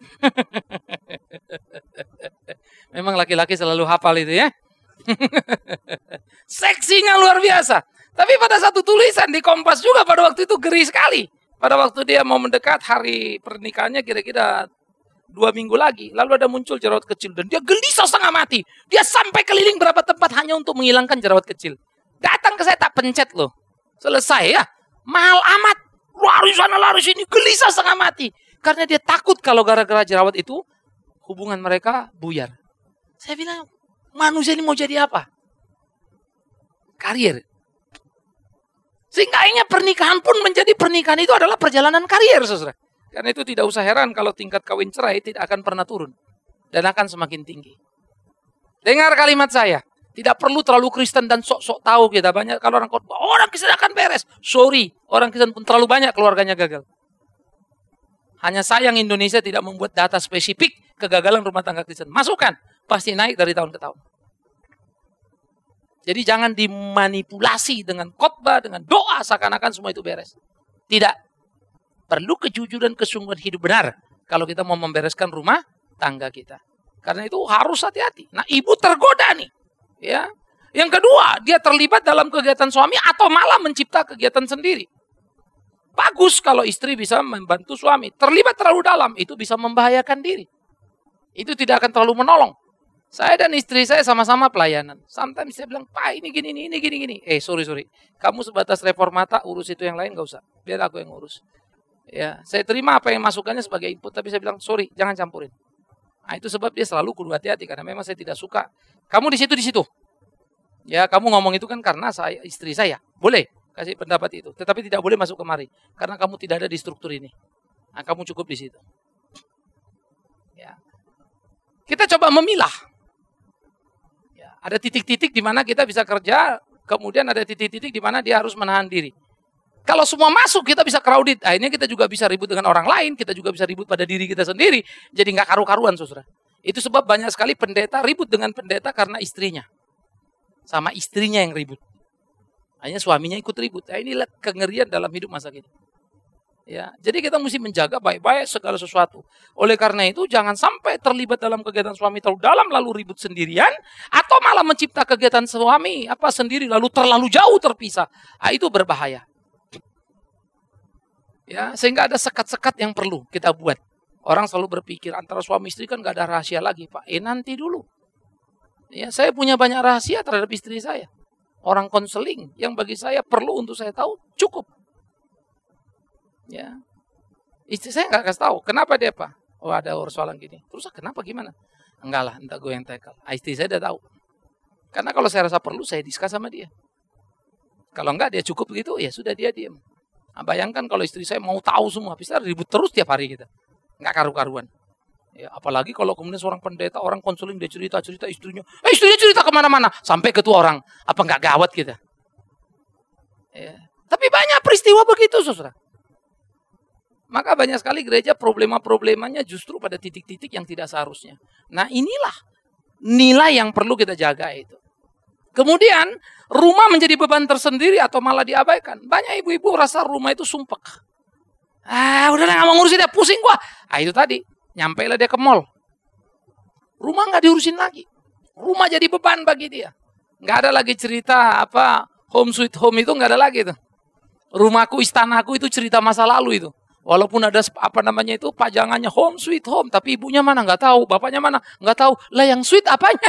Memang laki-laki selalu hafal itu ya. Seksinya luar biasa. Tapi pada satu tulisan di Kompas juga pada waktu itu geri sekali. Pada waktu dia mau mendekat hari pernikahannya kira-kira dua minggu lagi. Lalu ada muncul jerawat kecil. Dan dia gelisah setengah mati. Dia sampai keliling berapa tempat hanya untuk menghilangkan jerawat kecil. Datang ke saya tak pencet loh. Selesai ya. Mahal amat. Lari sana lari sini. Gelisah setengah mati. Karena dia takut kalau gara-gara jerawat itu hubungan mereka buyar. Saya bilang, manusia ini mau jadi apa? Karier. Sehingga akhirnya pernikahan pun menjadi pernikahan itu adalah perjalanan karier, saudara. Karena itu tidak usah heran kalau tingkat kawin cerai tidak akan pernah turun. Dan akan semakin tinggi. Dengar kalimat saya. Tidak perlu terlalu Kristen dan sok-sok tahu kita. Banyak kalau orang khotbah, orang Kristen akan beres. Sorry, orang Kristen pun terlalu banyak keluarganya gagal. Hanya sayang Indonesia tidak membuat data spesifik kegagalan rumah tangga Kristen. Masukkan, pasti naik dari tahun ke tahun. Jadi jangan dimanipulasi dengan khotbah, dengan doa seakan-akan semua itu beres. Tidak. Perlu kejujuran, kesungguhan hidup benar kalau kita mau membereskan rumah tangga kita. Karena itu harus hati-hati. Nah, ibu tergoda nih, ya. Yang kedua, dia terlibat dalam kegiatan suami atau malah mencipta kegiatan sendiri. Bagus kalau istri bisa membantu suami. Terlibat terlalu dalam, itu bisa membahayakan diri. Itu tidak akan terlalu menolong. Saya dan istri saya sama-sama pelayanan. Sometimes saya bilang, Pak ini gini, ini gini, gini. Eh sorry, sorry. Kamu sebatas reformata, urus itu yang lain gak usah. Biar aku yang urus. Ya, saya terima apa yang masukannya sebagai input. Tapi saya bilang, sorry, jangan campurin. Nah itu sebab dia selalu kudu hati-hati. Karena memang saya tidak suka. Kamu di situ, di situ. Ya kamu ngomong itu kan karena saya istri saya. Boleh kasih pendapat itu. Tetapi tidak boleh masuk kemari. Karena kamu tidak ada di struktur ini. Nah kamu cukup di situ. Ya. Kita coba memilah. Ada titik-titik di mana kita bisa kerja, kemudian ada titik-titik di mana dia harus menahan diri. Kalau semua masuk, kita bisa crowded. Akhirnya kita juga bisa ribut dengan orang lain, kita juga bisa ribut pada diri kita sendiri. Jadi nggak karu-karuan, saudara. Itu sebab banyak sekali pendeta ribut dengan pendeta karena istrinya. Sama istrinya yang ribut. Akhirnya suaminya ikut ribut. Nah, inilah kengerian dalam hidup masa kini. Ya, jadi kita mesti menjaga baik-baik segala sesuatu. Oleh karena itu jangan sampai terlibat dalam kegiatan suami terlalu dalam lalu ribut sendirian atau malah mencipta kegiatan suami apa sendiri lalu terlalu jauh terpisah. Ah, itu berbahaya. Ya, sehingga ada sekat-sekat yang perlu kita buat. Orang selalu berpikir antara suami istri kan gak ada rahasia lagi, Pak. Eh nanti dulu. Ya, saya punya banyak rahasia terhadap istri saya. Orang konseling yang bagi saya perlu untuk saya tahu cukup. Ya, istri saya nggak kasih tahu. Kenapa dia Pak? Oh ada persoalan gini. Terus kenapa gimana? Enggak lah, entah gue yang tackle. Istri saya udah tahu. Karena kalau saya rasa perlu, saya diskus sama dia. Kalau enggak dia cukup begitu, ya sudah dia diam. Nah, bayangkan kalau istri saya mau tahu semua, bisa ribut terus tiap hari kita. Nggak karu-karuan. Ya, apalagi kalau kemudian seorang pendeta, orang konseling dia cerita-cerita istrinya. Eh istrinya cerita kemana-mana. Sampai ketua orang. Apa nggak gawat kita? Ya. Tapi banyak peristiwa begitu, saudara. Maka banyak sekali gereja problema-problemanya justru pada titik-titik yang tidak seharusnya. Nah inilah nilai yang perlu kita jaga itu. Kemudian rumah menjadi beban tersendiri atau malah diabaikan. Banyak ibu-ibu rasa rumah itu sumpek. Ah udah gak mau ngurusin dia, pusing gua. Ah itu tadi, nyampailah dia ke mall. Rumah gak diurusin lagi. Rumah jadi beban bagi dia. Gak ada lagi cerita apa home sweet home itu gak ada lagi tuh. Rumahku, istanaku itu cerita masa lalu itu. Walaupun ada apa namanya itu pajangannya home sweet home, tapi ibunya mana nggak tahu, bapaknya mana nggak tahu. Lah yang sweet apanya?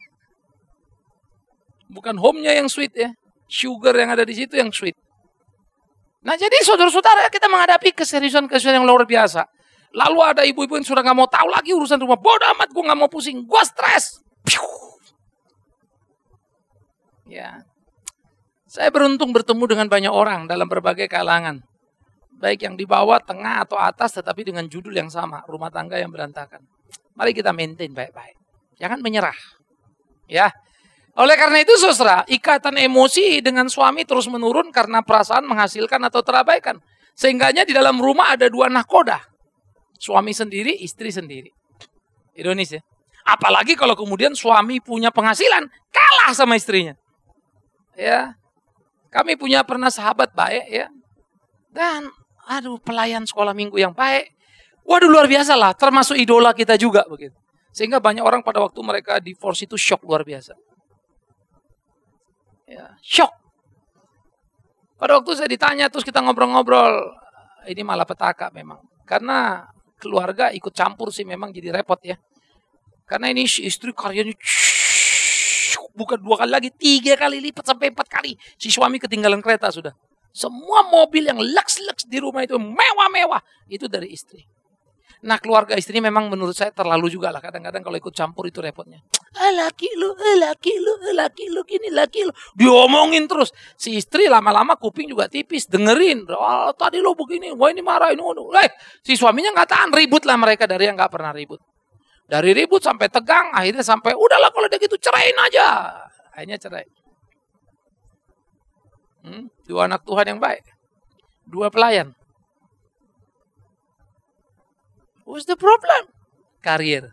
Bukan home-nya yang sweet ya, sugar yang ada di situ yang sweet. Nah jadi saudara-saudara kita menghadapi keseriusan-keseriusan yang luar biasa. Lalu ada ibu-ibu yang sudah nggak mau tahu lagi urusan rumah. Bodoh amat, gue nggak mau pusing, gue stres. Ya, saya beruntung bertemu dengan banyak orang dalam berbagai kalangan. Baik yang di bawah, tengah, atau atas, tetapi dengan judul yang sama, rumah tangga yang berantakan. Mari kita maintain baik-baik. Jangan menyerah. Ya. Oleh karena itu, saudara, ikatan emosi dengan suami terus menurun karena perasaan menghasilkan atau terabaikan. Sehingganya di dalam rumah ada dua nahkoda. Suami sendiri, istri sendiri. Ironis ya. Apalagi kalau kemudian suami punya penghasilan, kalah sama istrinya. Ya. Kami punya pernah sahabat baik ya. Dan aduh, pelayan sekolah minggu yang baik. Waduh, luar biasa lah. Termasuk idola kita juga begitu. Sehingga banyak orang pada waktu mereka divorce itu shock luar biasa. Ya, shock. Pada waktu saya ditanya, terus kita ngobrol-ngobrol. Ini malah petaka memang. Karena keluarga ikut campur sih memang jadi repot ya. Karena ini istri karyanya bukan dua kali lagi, tiga kali lipat sampai empat kali. Si suami ketinggalan kereta sudah. Semua mobil yang lux-lux di rumah itu mewah-mewah. Itu dari istri. Nah keluarga istri memang menurut saya terlalu juga lah. Kadang-kadang kalau ikut campur itu repotnya. Ah laki lu, ah laki lu, ah laki lu, gini laki lu. Diomongin terus. Si istri lama-lama kuping juga tipis. Dengerin. Oh tadi lu begini. Wah ini marah. Ini, ini. Eh, si suaminya gak tahan. Ribut lah mereka dari yang gak pernah ribut. Dari ribut sampai tegang. Akhirnya sampai udahlah kalau dia gitu ceraiin aja. Akhirnya cerai. Hmm, dua anak Tuhan yang baik. Dua pelayan. What's the problem? Karir.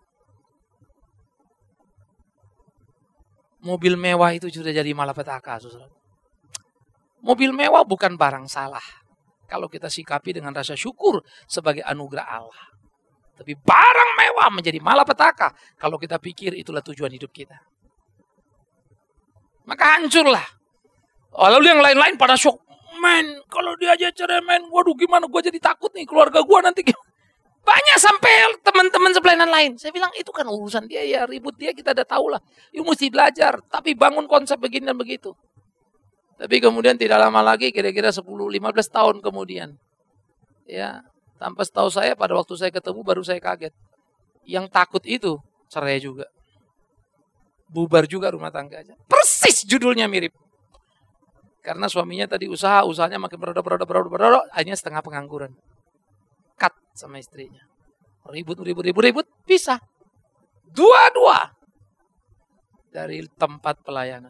Mobil mewah itu sudah jadi malapetaka. Saudara. Mobil mewah bukan barang salah. Kalau kita sikapi dengan rasa syukur sebagai anugerah Allah. Tapi barang mewah menjadi malapetaka kalau kita pikir itulah tujuan hidup kita. Maka hancurlah. Lalu yang lain-lain pada shock. Men, kalau dia aja cerai men, waduh gimana, gue jadi takut nih keluarga gue nanti. Banyak sampai teman-teman sepelayanan lain. Saya bilang itu kan urusan dia ya, ribut dia kita udah tahu lah. You mesti belajar, tapi bangun konsep begini dan begitu. Tapi kemudian tidak lama lagi, kira-kira sepuluh lima belas tahun kemudian. Ya, tanpa setahu saya pada waktu saya ketemu baru saya kaget. Yang takut itu cerai juga. Bubar juga rumah tangganya. Persis judulnya mirip. Karena suaminya tadi usaha, usahanya makin berodok, berodok, berodok, berodok, akhirnya setengah pengangguran. Cut sama istrinya. Ribut, ribut, ribut, ribut, pisah. Dua-dua. Dari tempat pelayanan.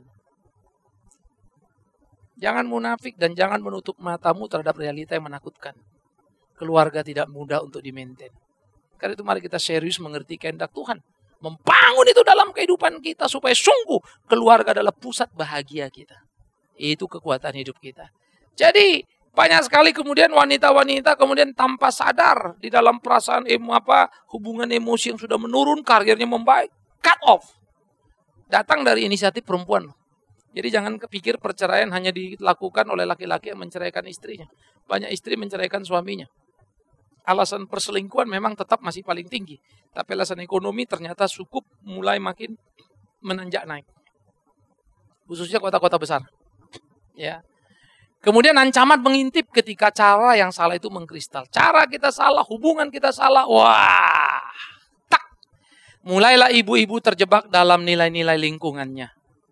Jangan munafik dan jangan menutup matamu terhadap realita yang menakutkan. Keluarga tidak mudah untuk di-maintain. Karena itu mari kita serius mengerti kehendak Tuhan. Membangun itu dalam kehidupan kita supaya sungguh keluarga adalah pusat bahagia kita. Itu kekuatan hidup kita. Jadi banyak sekali kemudian wanita-wanita kemudian tanpa sadar di dalam perasaan emo apa hubungan emosi yang sudah menurun, karirnya membaik, cut off. Datang dari inisiatif perempuan. Jadi jangan kepikir perceraian hanya dilakukan oleh laki-laki yang menceraikan istrinya. Banyak istri menceraikan suaminya. Alasan perselingkuhan memang tetap masih paling tinggi. Tapi alasan ekonomi ternyata cukup mulai makin menanjak naik. Khususnya kota-kota besar. Ya. Kemudian ancaman mengintip ketika cara yang salah itu mengkristal. Cara kita salah, hubungan kita salah. Wah. Tak. Mulailah ibu-ibu terjebak dalam nilai-nilai lingkungannya.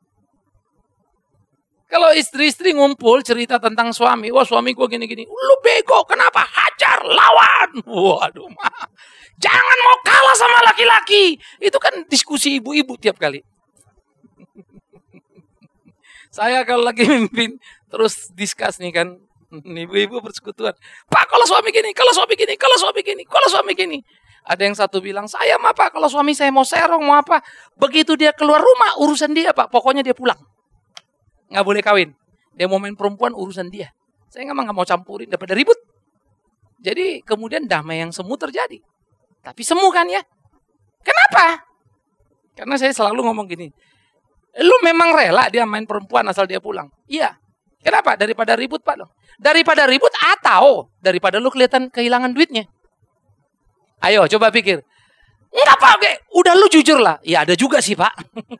Kalau istri-istri ngumpul cerita tentang suami, wah suami gua gini-gini, lu bego, kenapa? Hajar, lawan. Waduh, jangan mau kalah sama laki-laki. Itu kan diskusi ibu-ibu tiap kali. Saya kalau lagi mimpin, terus discuss nih kan, Ibu-ibu persekutuan. Pak, kalau suami gini, kalau suami gini, kalau suami gini, kalau suami gini. Ada yang satu bilang, saya mah Pak, kalau suami saya mau serong, mau apa. Begitu dia keluar rumah, urusan dia Pak. Pokoknya dia pulang. Nggak boleh kawin. Dia mau main perempuan, urusan dia. Saya nggak mau campurin, daripada ribut. Jadi kemudian damai yang semu terjadi. Tapi semu kan ya. Kenapa? Karena saya selalu ngomong gini. Lu memang rela dia main perempuan asal dia pulang? Iya. Kenapa? Daripada ribut Pak dong. Daripada ribut atau daripada lu kelihatan kehilangan duitnya. Ayo coba pikir. Enggak Pak, oke. Udah lu jujur lah. Ya ada juga sih Pak.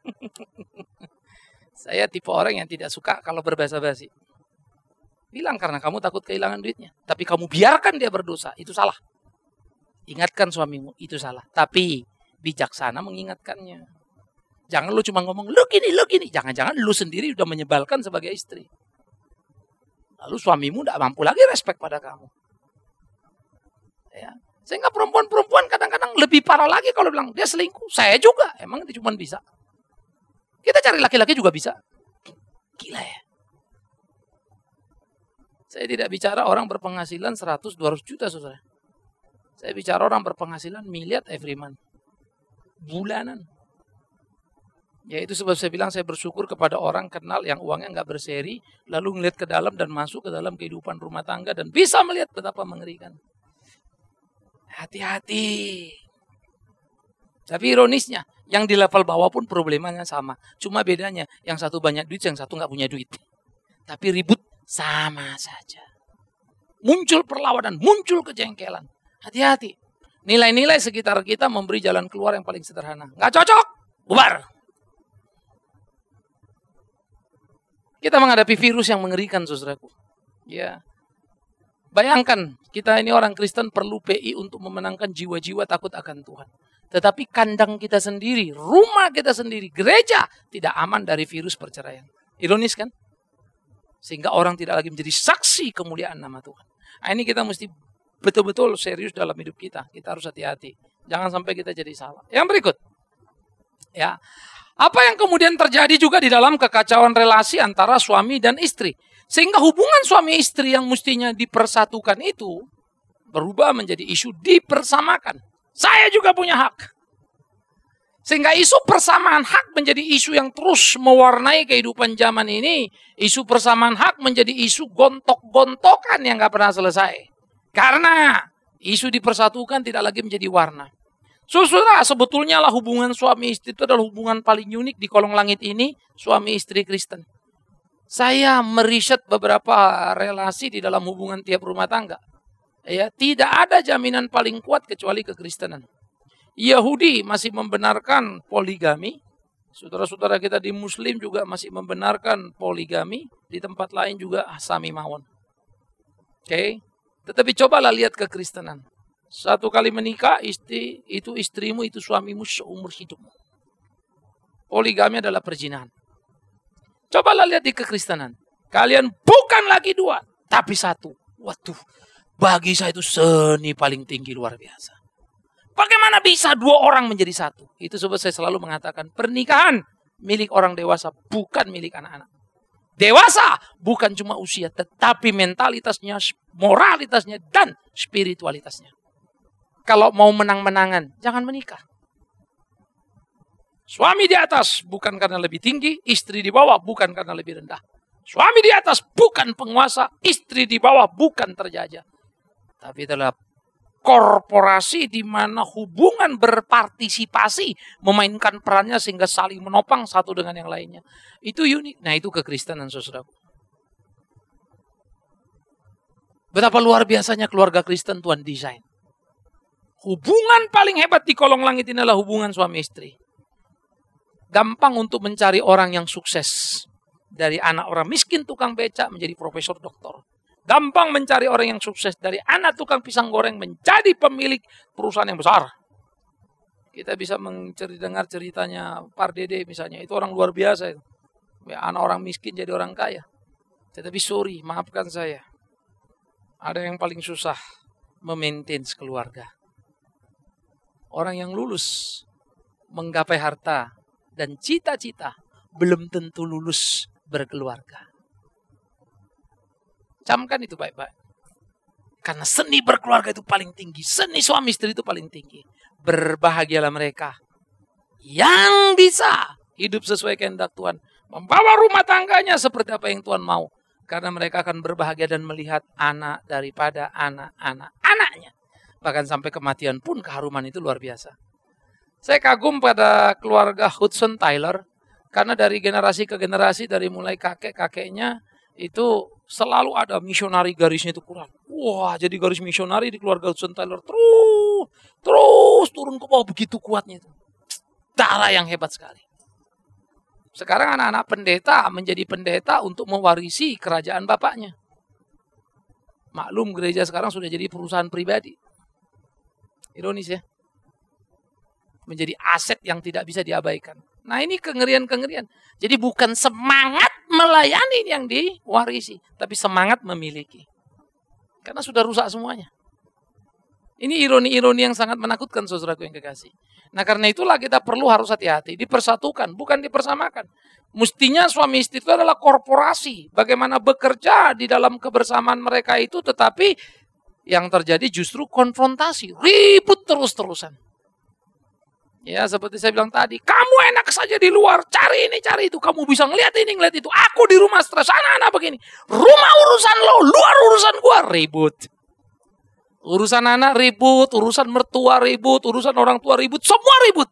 Saya tipe orang yang tidak suka kalau berbasa-basi. Bilang karena kamu takut kehilangan duitnya. Tapi kamu biarkan dia berdosa. Itu salah. Ingatkan suamimu. Itu salah. Tapi bijaksana mengingatkannya. Jangan lu cuma ngomong, lu gini, lu gini. Jangan-jangan lu sendiri udah menyebalkan sebagai istri. Lalu suamimu tidak mampu lagi respect pada kamu. Ya. Sehingga perempuan-perempuan kadang-kadang lebih parah lagi kalau bilang, dia selingkuh. Saya juga. Emang itu cuma bisa. Kita cari laki-laki juga bisa. Gila ya. Saya tidak bicara orang berpenghasilan seratus dua ratus juta, saudara. Saya bicara orang berpenghasilan miliar every month. Bulanan. Ya itu sebab saya bilang saya bersyukur kepada orang kenal yang uangnya nggak berseri, lalu ngelihat ke dalam dan masuk ke dalam kehidupan rumah tangga dan bisa melihat betapa mengerikan. Hati-hati. Tapi ironisnya, yang di level bawah pun problemanya sama. Cuma bedanya, yang satu banyak duit, yang satu nggak punya duit. Tapi ribut sama saja. Muncul perlawanan, muncul kejengkelan. Hati-hati. Nilai-nilai sekitar kita memberi jalan keluar yang paling sederhana. Nggak cocok, bubar. Kita menghadapi virus yang mengerikan, saudaraku. Ya. Bayangkan, kita ini orang Kristen perlu P I untuk memenangkan jiwa-jiwa takut akan Tuhan. Tetapi kandang kita sendiri, rumah kita sendiri, gereja tidak aman dari virus perceraian. Ironis kan? Sehingga orang tidak lagi menjadi saksi kemuliaan nama Tuhan. Nah, ini kita mesti betul-betul serius dalam hidup kita. Kita harus hati-hati. Jangan sampai kita jadi salah. Yang berikut. Ya. Apa yang kemudian terjadi juga di dalam kekacauan relasi antara suami dan istri. Sehingga hubungan suami istri yang mestinya dipersatukan itu berubah menjadi isu dipersamakan. Saya juga punya hak. Sehingga isu persamaan hak menjadi isu yang terus mewarnai kehidupan zaman ini. Isu persamaan hak menjadi isu gontok-gontokan yang gak pernah selesai. Karena isu dipersatukan tidak lagi menjadi warna. Saudara, sebetulnya lah hubungan suami istri itu adalah hubungan paling unik di kolong langit ini, suami istri Kristen. Saya meriset beberapa relasi di dalam hubungan tiap rumah tangga. Ya, tidak ada jaminan paling kuat kecuali kekristenan. Yahudi masih membenarkan poligami. Saudara-saudara kita di Muslim juga masih membenarkan poligami. Di tempat lain juga sami mawon. Oke, okay? Tetapi cobalah lihat kekristenan. Satu kali menikah, istri itu istrimu, itu suamimu seumur hidupmu. Poligami adalah perzinahan. Cobalah lihat di kekristenan. Kalian bukan lagi dua, tapi satu. Waduh, bagi saya itu seni paling tinggi luar biasa. Bagaimana bisa dua orang menjadi satu? Itu sebab saya selalu mengatakan pernikahan milik orang dewasa, bukan milik anak-anak. Dewasa bukan cuma usia, tetapi mentalitasnya, moralitasnya, dan spiritualitasnya. Kalau mau menang-menangan, jangan menikah. Suami di atas bukan karena lebih tinggi, istri di bawah bukan karena lebih rendah. Suami di atas bukan penguasa, istri di bawah bukan terjajah. Tapi adalah korporasi di mana hubungan berpartisipasi, memainkan perannya sehingga saling menopang satu dengan yang lainnya. Itu unik. Nah, itu kekristenan, saudaraku. Betapa luar biasanya keluarga Kristen Tuhan desain. Hubungan paling hebat di kolong langit ini adalah hubungan suami istri. Gampang untuk mencari orang yang sukses. Dari anak orang miskin tukang becak menjadi profesor doktor. Gampang mencari orang yang sukses. Dari anak tukang pisang goreng menjadi pemilik perusahaan yang besar. Kita bisa mendengar ceritanya Pardede misalnya. Itu orang luar biasa itu. Ya, anak orang miskin jadi orang kaya. Tetapi sorry, maafkan saya. Ada yang paling susah memaintain keluarga. Orang yang lulus menggapai harta dan cita-cita belum tentu lulus berkeluarga. Camkan itu baik-baik. Karena seni berkeluarga itu paling tinggi. Seni suami istri itu paling tinggi. Berbahagialah mereka yang bisa hidup sesuai kehendak Tuhan. Membawa rumah tangganya seperti apa yang Tuhan mau. Karena mereka akan berbahagia dan melihat anak daripada anak-anak anaknya. Bahkan sampai kematian pun keharuman itu luar biasa. Saya kagum pada keluarga Hudson Taylor. Karena dari generasi ke generasi, dari mulai kakek-kakeknya, itu selalu ada misionari garisnya itu kurang. Wah, jadi garis misionari di keluarga Hudson Taylor terus, terus turun ke bawah begitu kuatnya itu. Darah yang hebat sekali. Sekarang anak-anak pendeta menjadi pendeta untuk mewarisi kerajaan bapaknya. Maklum gereja sekarang sudah jadi perusahaan pribadi. Ironis ya. Menjadi aset yang tidak bisa diabaikan. Nah ini kengerian-kengerian. Jadi bukan semangat melayani yang diwarisi. Tapi semangat memiliki. Karena sudah rusak semuanya. Ini ironi-ironi yang sangat menakutkan saudaraku yang kekasih. Nah karena itulah kita perlu harus hati-hati. Dipersatukan, bukan dipersamakan. Mestinya suami istri itu adalah korporasi. Bagaimana bekerja di dalam kebersamaan mereka itu. Tetapi yang terjadi justru konfrontasi. Ribut terus-terusan. Ya seperti saya bilang tadi. Kamu enak saja di luar. Cari ini, cari itu. Kamu bisa ngeliat ini, ngeliat itu. Aku di rumah stres. Anak-anak begini. Rumah urusan lo, luar urusan gua. Ribut. Urusan anak ribut, urusan mertua ribut, urusan orang tua ribut, semua ribut.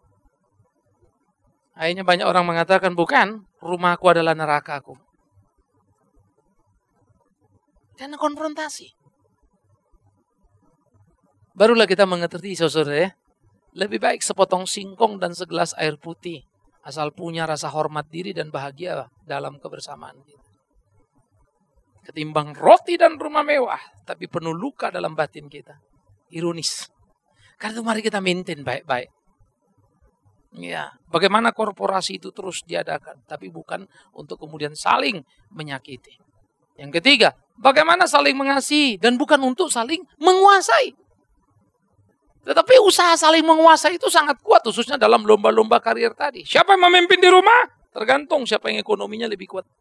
Akhirnya banyak orang mengatakan, bukan, rumahku adalah nerakaku. Karena konfrontasi. Barulah kita mengerti, saudara ya. Lebih baik sepotong singkong dan segelas air putih. Asal punya rasa hormat diri dan bahagia dalam kebersamaan kita. Ketimbang roti dan rumah mewah, tapi penuh luka dalam batin kita. Ironis. Karena itu mari kita maintain baik-baik. Ya, bagaimana korporasi itu terus diadakan, tapi bukan untuk kemudian saling menyakiti. Yang ketiga, bagaimana saling mengasihi dan bukan untuk saling menguasai. Tetapi usaha saling menguasai itu sangat kuat, khususnya dalam lomba-lomba karir tadi. Siapa yang memimpin di rumah? Tergantung siapa yang ekonominya lebih kuat.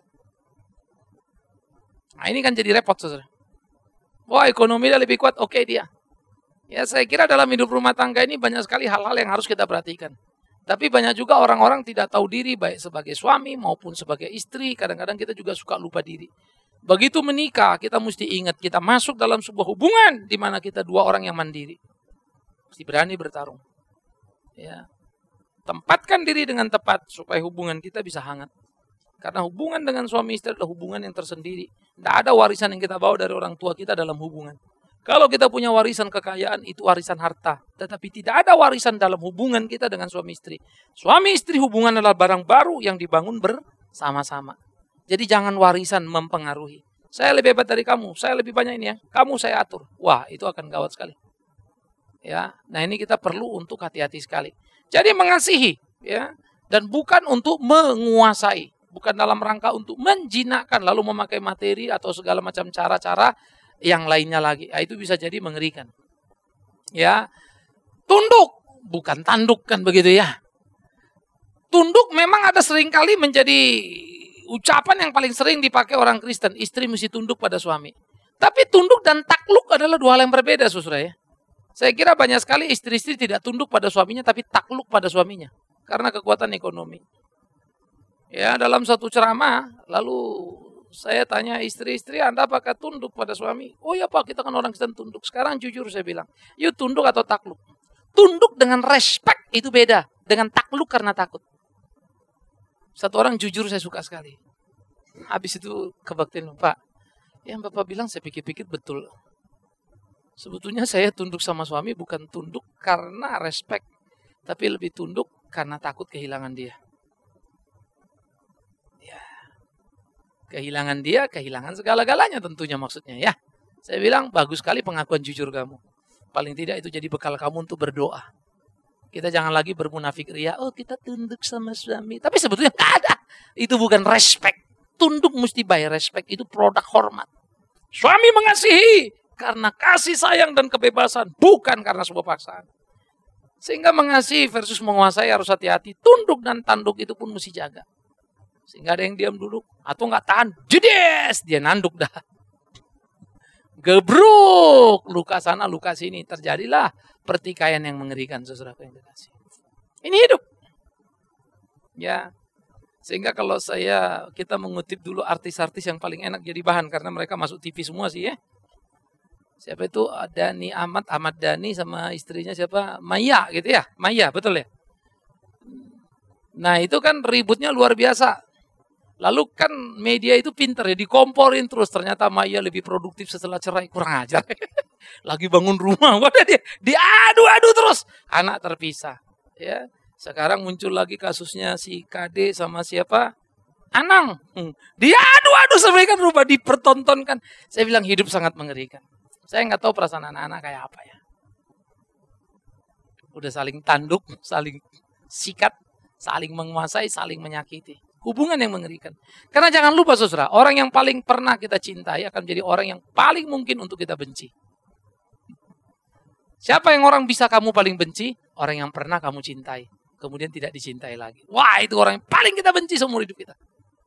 Nah ini kan jadi repot saudara. Wah ekonomi dia lebih kuat, oke okay, dia. Ya saya kira dalam hidup rumah tangga ini banyak sekali hal-hal yang harus kita perhatikan. Tapi banyak juga orang-orang tidak tahu diri baik sebagai suami maupun sebagai istri. Kadang-kadang kita juga suka lupa diri. Begitu menikah kita mesti ingat kita masuk dalam sebuah hubungan di mana kita dua orang yang mandiri. Mesti berani bertarung. Ya. Tempatkan diri dengan tepat supaya hubungan kita bisa hangat. Karena hubungan dengan suami istri adalah hubungan yang tersendiri. Tidak ada warisan yang kita bawa dari orang tua kita dalam hubungan. Kalau kita punya warisan kekayaan, itu warisan harta. Tetapi tidak ada warisan dalam hubungan kita dengan suami istri. Suami istri hubungan adalah barang baru yang dibangun bersama-sama. Jadi jangan warisan mempengaruhi. Saya lebih hebat dari kamu, saya lebih banyak ini ya. Kamu saya atur. Wah, itu akan gawat sekali. Ya, nah ini kita perlu untuk hati-hati sekali. Jadi mengasihi, ya, dan bukan untuk menguasai. Bukan dalam rangka untuk menjinakkan lalu memakai materi atau segala macam cara-cara yang lainnya lagi. Nah, itu bisa jadi mengerikan. Ya, tunduk bukan tanduk kan begitu ya. Tunduk memang ada seringkali menjadi ucapan yang paling sering dipakai orang Kristen. Istri mesti tunduk pada suami. Tapi tunduk dan takluk adalah dua hal yang berbeda, saudara ya. Saya kira banyak sekali istri-istri tidak tunduk pada suaminya tapi takluk pada suaminya karena kekuatan ekonomi. Ya, dalam satu ceramah, lalu saya tanya istri-istri, Anda apakah tunduk pada suami? Oh ya Pak, kita kan orang Kristen tunduk. Sekarang jujur saya bilang, yuk tunduk atau takluk? Tunduk dengan respect itu beda, dengan takluk karena takut. Satu orang jujur saya suka sekali. Habis itu kebaktian, Pak, yang Bapak bilang saya pikir-pikir betul. Sebetulnya saya tunduk sama suami bukan tunduk karena respect, tapi lebih tunduk karena takut kehilangan dia. Kehilangan dia, kehilangan segala-galanya tentunya maksudnya ya. Saya bilang bagus sekali pengakuan jujur kamu. Paling tidak itu jadi bekal kamu untuk berdoa. Kita jangan lagi bermunafik ria. Oh kita tunduk sama suami. Tapi sebetulnya tidak ada. Itu bukan respect. Tunduk mesti by respect. Itu produk hormat. Suami mengasihi karena kasih sayang dan kebebasan. Bukan karena sebuah paksaan. Sehingga mengasihi versus menguasai harus hati-hati. Tunduk dan tanduk itu pun mesti jaga. Sehingga ada yang diam dulu. Atau nggak tahan. Jedes! Dia nanduk dah. Gebruk. Luka sana, luka sini. Terjadilah pertikaian yang mengerikan, saudaraku yang dikasih. Ini hidup. Ya. Sehingga kalau saya, kita mengutip dulu artis-artis yang paling enak jadi bahan. Karena mereka masuk T V semua sih ya. Siapa itu? Dhani Ahmad, Ahmad Dhani sama istrinya siapa? Maya gitu ya. Maya, betul ya? Nah itu kan ributnya luar biasa. Lalu kan media itu pinter ya, dikomporin terus. Ternyata Maya lebih produktif setelah cerai. Kurang ajar. Lagi bangun rumah, wadah dia diadu-adu terus. Anak terpisah. Ya, sekarang muncul lagi kasusnya si K D sama siapa? Anang. Hmm. Diadu-adu sebaikan rupa, dipertontonkan. Saya bilang hidup sangat mengerikan. Saya nggak tahu perasaan anak-anak kayak apa ya. Udah saling tanduk, saling sikat, saling menguasai, saling menyakiti. Hubungan yang mengerikan. Karena jangan lupa saudara, orang yang paling pernah kita cintai akan menjadi orang yang paling mungkin untuk kita benci. Siapa yang orang bisa kamu paling benci? Orang yang pernah kamu cintai. Kemudian tidak dicintai lagi. Wah, itu orang yang paling kita benci seumur hidup kita.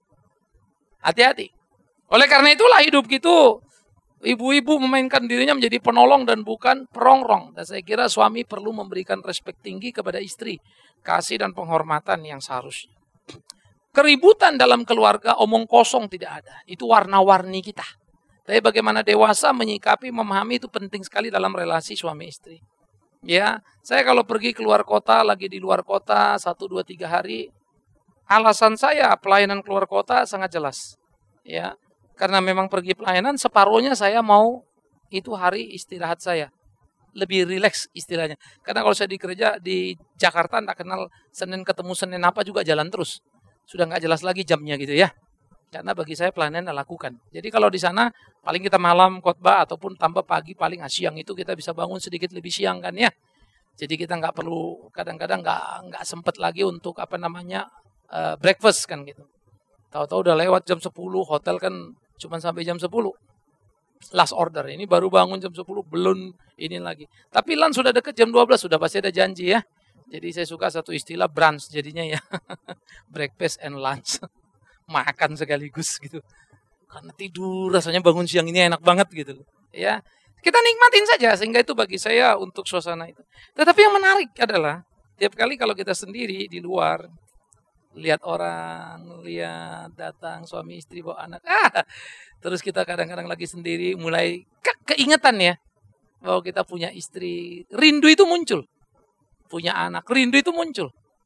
Hati-hati. Oleh karena itulah hidup gitu. Ibu-ibu memainkan dirinya menjadi penolong dan bukan perongrong. Dan saya kira suami perlu memberikan respek tinggi kepada istri. Kasih dan penghormatan yang seharusnya. Keributan dalam keluarga omong kosong tidak ada. Itu warna-warni kita. Tapi bagaimana dewasa menyikapi, memahami itu penting sekali dalam relasi suami istri. Ya, saya kalau pergi keluar kota, lagi di luar kota, satu, dua, tiga hari, alasan saya pelayanan keluar kota sangat jelas. Ya, karena memang pergi pelayanan, separuhnya saya mau itu hari istirahat saya. Lebih rileks istilahnya. Karena kalau saya di kerja di Jakarta, tak kenal Senin ketemu Senin apa juga jalan terus. Sudah nggak jelas lagi jamnya gitu ya. Karena bagi saya pelayanan lakukan. Jadi kalau di sana paling kita malam khotbah ataupun tambah pagi paling siang itu kita bisa bangun sedikit lebih siang kan ya. Jadi kita nggak perlu kadang-kadang nggak nggak sempet lagi untuk apa namanya uh, breakfast kan gitu. Tahu-tahu udah lewat jam sepuluh, hotel kan cuma sampai jam sepuluh. Last order, ini baru bangun jam sepuluh, belum ini lagi. Tapi lunch sudah deket jam dua belas, sudah pasti ada janji ya. Jadi saya suka satu istilah brunch jadinya ya. Breakfast and lunch. Makan sekaligus gitu. Karena tidur rasanya bangun siang ini enak banget gitu loh. Ya. Kita nikmatin saja sehingga itu bagi saya untuk suasana itu. Tetapi yang menarik adalah tiap kali kalau kita sendiri di luar lihat orang, lihat datang suami istri bawa anak. Ah, terus kita kadang-kadang lagi sendiri mulai ke keingetan ya bahwa kita punya istri, rindu itu muncul. Punya anak, rindu itu muncul.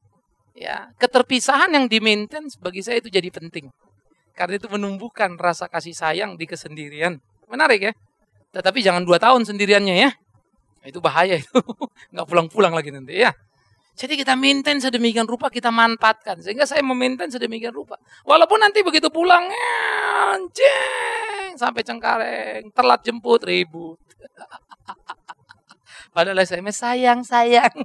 Ya, keterpisahan yang di-maintain bagi saya itu jadi penting. Karena itu menumbuhkan rasa kasih sayang di kesendirian. Menarik ya. Tetapi jangan dua tahun sendiriannya ya. Itu bahaya itu. Nggak pulang-pulang lagi nanti ya. Jadi kita maintain sedemikian rupa, kita manfaatkan. Sehingga saya memaintain sedemikian rupa. Walaupun nanti begitu pulang, anjing, sampai Cengkareng, telat jemput, ribut. Padahal S M S sayang, sayang.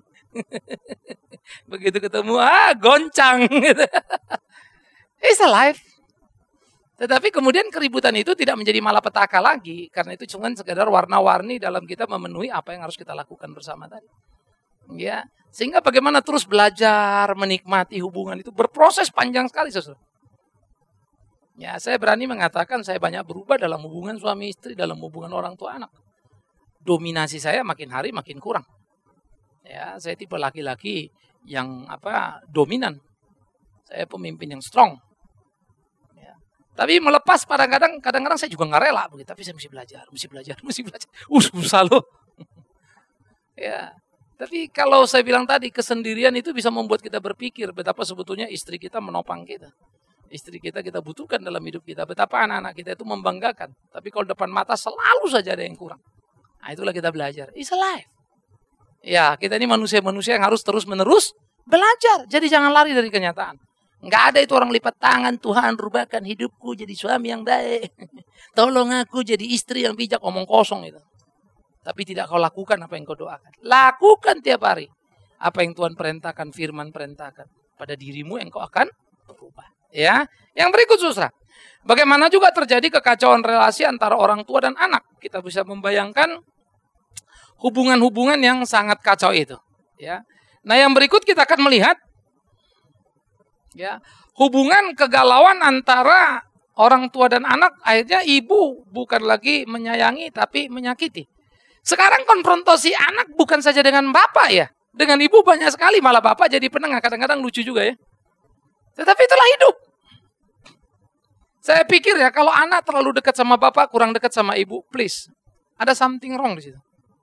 Begitu ketemu, ah goncang. It's a life. Tetapi kemudian keributan itu tidak menjadi malapetaka lagi. Karena itu cuma sekedar warna-warni dalam kita memenuhi apa yang harus kita lakukan bersama tadi. Ya, sehingga bagaimana terus belajar menikmati hubungan itu berproses panjang sekali saudara. Ya, saya berani mengatakan saya banyak berubah dalam hubungan suami istri, dalam hubungan orang tua anak. Dominasi saya makin hari makin kurang. Ya, saya tipe laki-laki yang apa dominan. Saya pemimpin yang strong. Ya. Tapi melepas kadang-kadang, kadang-kadang saya juga nggak rela begitu. Tapi saya mesti belajar, mesti belajar, mesti belajar. Uh, susah loh. Ya. Tapi kalau saya bilang tadi kesendirian itu bisa membuat kita berpikir betapa sebetulnya istri kita menopang kita. Istri kita kita butuhkan dalam hidup kita. Betapa anak-anak kita itu membanggakan. Tapi kalau depan mata selalu saja ada yang kurang. Nah, itulah kita belajar. It's a life. Ya, kita ini manusia-manusia yang harus terus-menerus belajar. Jadi jangan lari dari kenyataan. Enggak ada itu orang lipat tangan, Tuhan rubahkan hidupku jadi suami yang baik. Tolong aku jadi istri yang bijak, omong kosong itu. Tapi tidak kau lakukan apa yang kau doakan. Lakukan tiap hari. Apa yang Tuhan perintahkan, firman perintahkan. Pada dirimu yang kau akan berubah. Ya, yang berikut saudara. Bagaimana juga terjadi kekacauan relasi antara orang tua dan anak. Kita bisa membayangkan hubungan-hubungan yang sangat kacau itu. Ya. Nah yang berikut kita akan melihat Ya, hubungan kegalauan antara orang tua dan anak, akhirnya ibu bukan lagi menyayangi tapi menyakiti. Sekarang konfrontasi anak bukan saja dengan bapak ya, dengan ibu banyak sekali, malah bapak jadi penengah, kadang-kadang lucu juga ya. Tetapi itulah hidup. Saya pikir ya, kalau anak terlalu dekat sama bapak, kurang dekat sama ibu, please, ada something wrong di situ.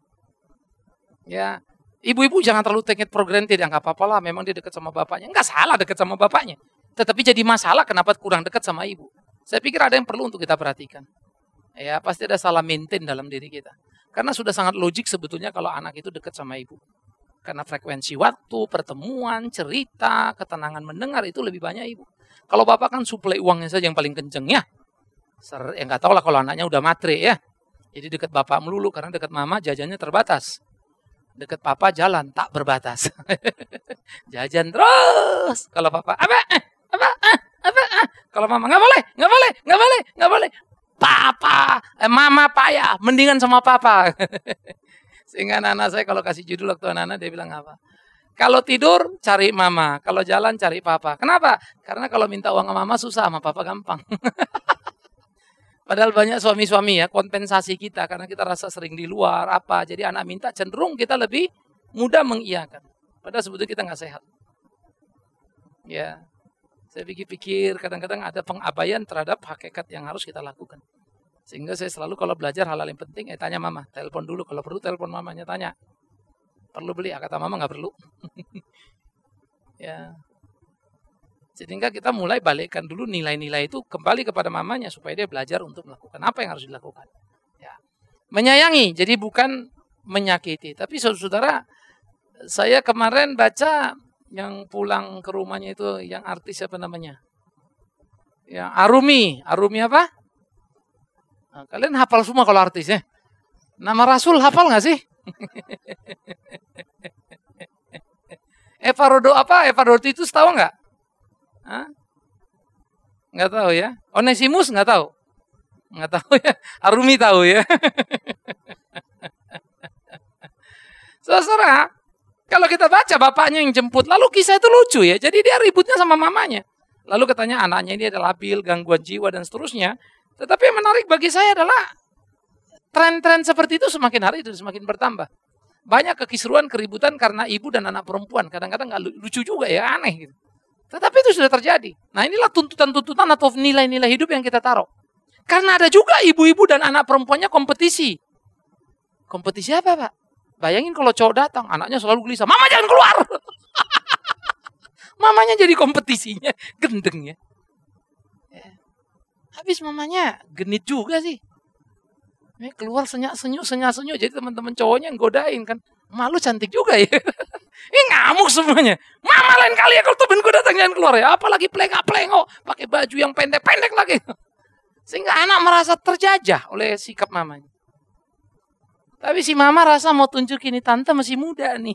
Ya, ibu-ibu jangan terlalu take it for granted, ya nggak apa-apa lah, memang dia dekat sama bapaknya. Nggak salah dekat sama bapaknya, tetapi jadi masalah kenapa kurang dekat sama ibu. Saya pikir ada yang perlu untuk kita perhatikan. Ya, pasti ada salah maintain dalam diri kita. Karena sudah sangat logik sebetulnya kalau anak itu dekat sama ibu. Karena frekuensi waktu, pertemuan, cerita, ketenangan mendengar itu lebih banyak ibu. Kalau bapak kan suplai uangnya saja yang paling kenceng ya. Ser ya nggak tahu lah kalau anaknya udah matre ya. Jadi dekat bapak melulu, karena dekat mama jajannya terbatas. Dekat papa jalan tak berbatas. Jajan terus. Kalau papa, apa? Apa? Apa? Kalau mama nggak boleh, nggak boleh, nggak boleh, nggak boleh. Papa, eh, mama payah, mendingan sama papa. Sehingga anak-anak saya kalau kasih judul waktu anak-anak dia bilang apa? Kalau tidur cari mama, kalau jalan cari papa. Kenapa? Karena kalau minta uang sama mama susah, sama papa gampang. Padahal banyak suami-suami ya kompensasi kita karena kita rasa sering di luar apa. Jadi anak minta cenderung kita lebih mudah mengiyakan. Padahal sebetulnya kita nggak sehat. Ya. Saya pikir-pikir kadang-kadang ada pengabaian terhadap hakikat yang harus kita lakukan. Sehingga saya selalu kalau belajar hal-hal yang penting, eh tanya mama, telepon dulu. Kalau perlu telepon mamanya, tanya. Perlu beli? Kata mama nggak perlu. Ya. Sehingga kita mulai balikkan dulu nilai-nilai itu kembali kepada mamanya supaya dia belajar untuk melakukan apa yang harus dilakukan. Ya. Menyayangi, jadi bukan menyakiti. Tapi saudara-saudara, saya kemarin baca yang pulang ke rumahnya itu yang artis apa namanya? Yang Arumi, Arumi apa? Nah, kalian hafal semua kalau artisnya. Nama Rasul hafal nggak sih? Eva Rodo apa? Eva Roditus tahu nggak? Hah? Nggak tahu ya. Onesimus nggak tahu? Nggak tahu ya. Arumi tahu ya. Saudara, kalau kita baca bapaknya yang jemput, lalu kisah itu lucu ya. Jadi dia ributnya sama mamanya. Lalu katanya anaknya ini adalah labil, gangguan jiwa dan seterusnya. Tetapi yang menarik bagi saya adalah tren-tren seperti itu semakin hari itu semakin bertambah. Banyak kekisruan, keributan karena ibu dan anak perempuan. Kadang-kadang nggak lucu juga ya, aneh gitu. Tetapi itu sudah terjadi. Nah inilah tuntutan-tuntutan atau nilai-nilai hidup yang kita taruh. Karena ada juga ibu-ibu dan anak perempuannya kompetisi. Kompetisi apa Pak? Bayangin kalau cowok datang, anaknya selalu gelisah. Mama jangan keluar. Mamanya jadi kompetisinya, gendeng ya. Habis mamanya genit juga sih. Ini keluar senyak-senyuk, senyak-senyuk. Jadi teman-teman cowoknya yang godain kan. Malu cantik juga ya. Ini ngamuk semuanya. Mama lain kali ya kalau temenku datang jangan keluar ya. Apalagi pelengak-pelengok. Pakai baju yang pendek-pendek lagi. Sehingga anak merasa terjajah oleh sikap mamanya. Tapi si mama rasa mau tunjukin ini tante masih muda nih.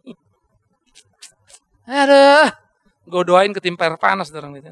Aduh. Gue doain ketimpa air panas orang itu.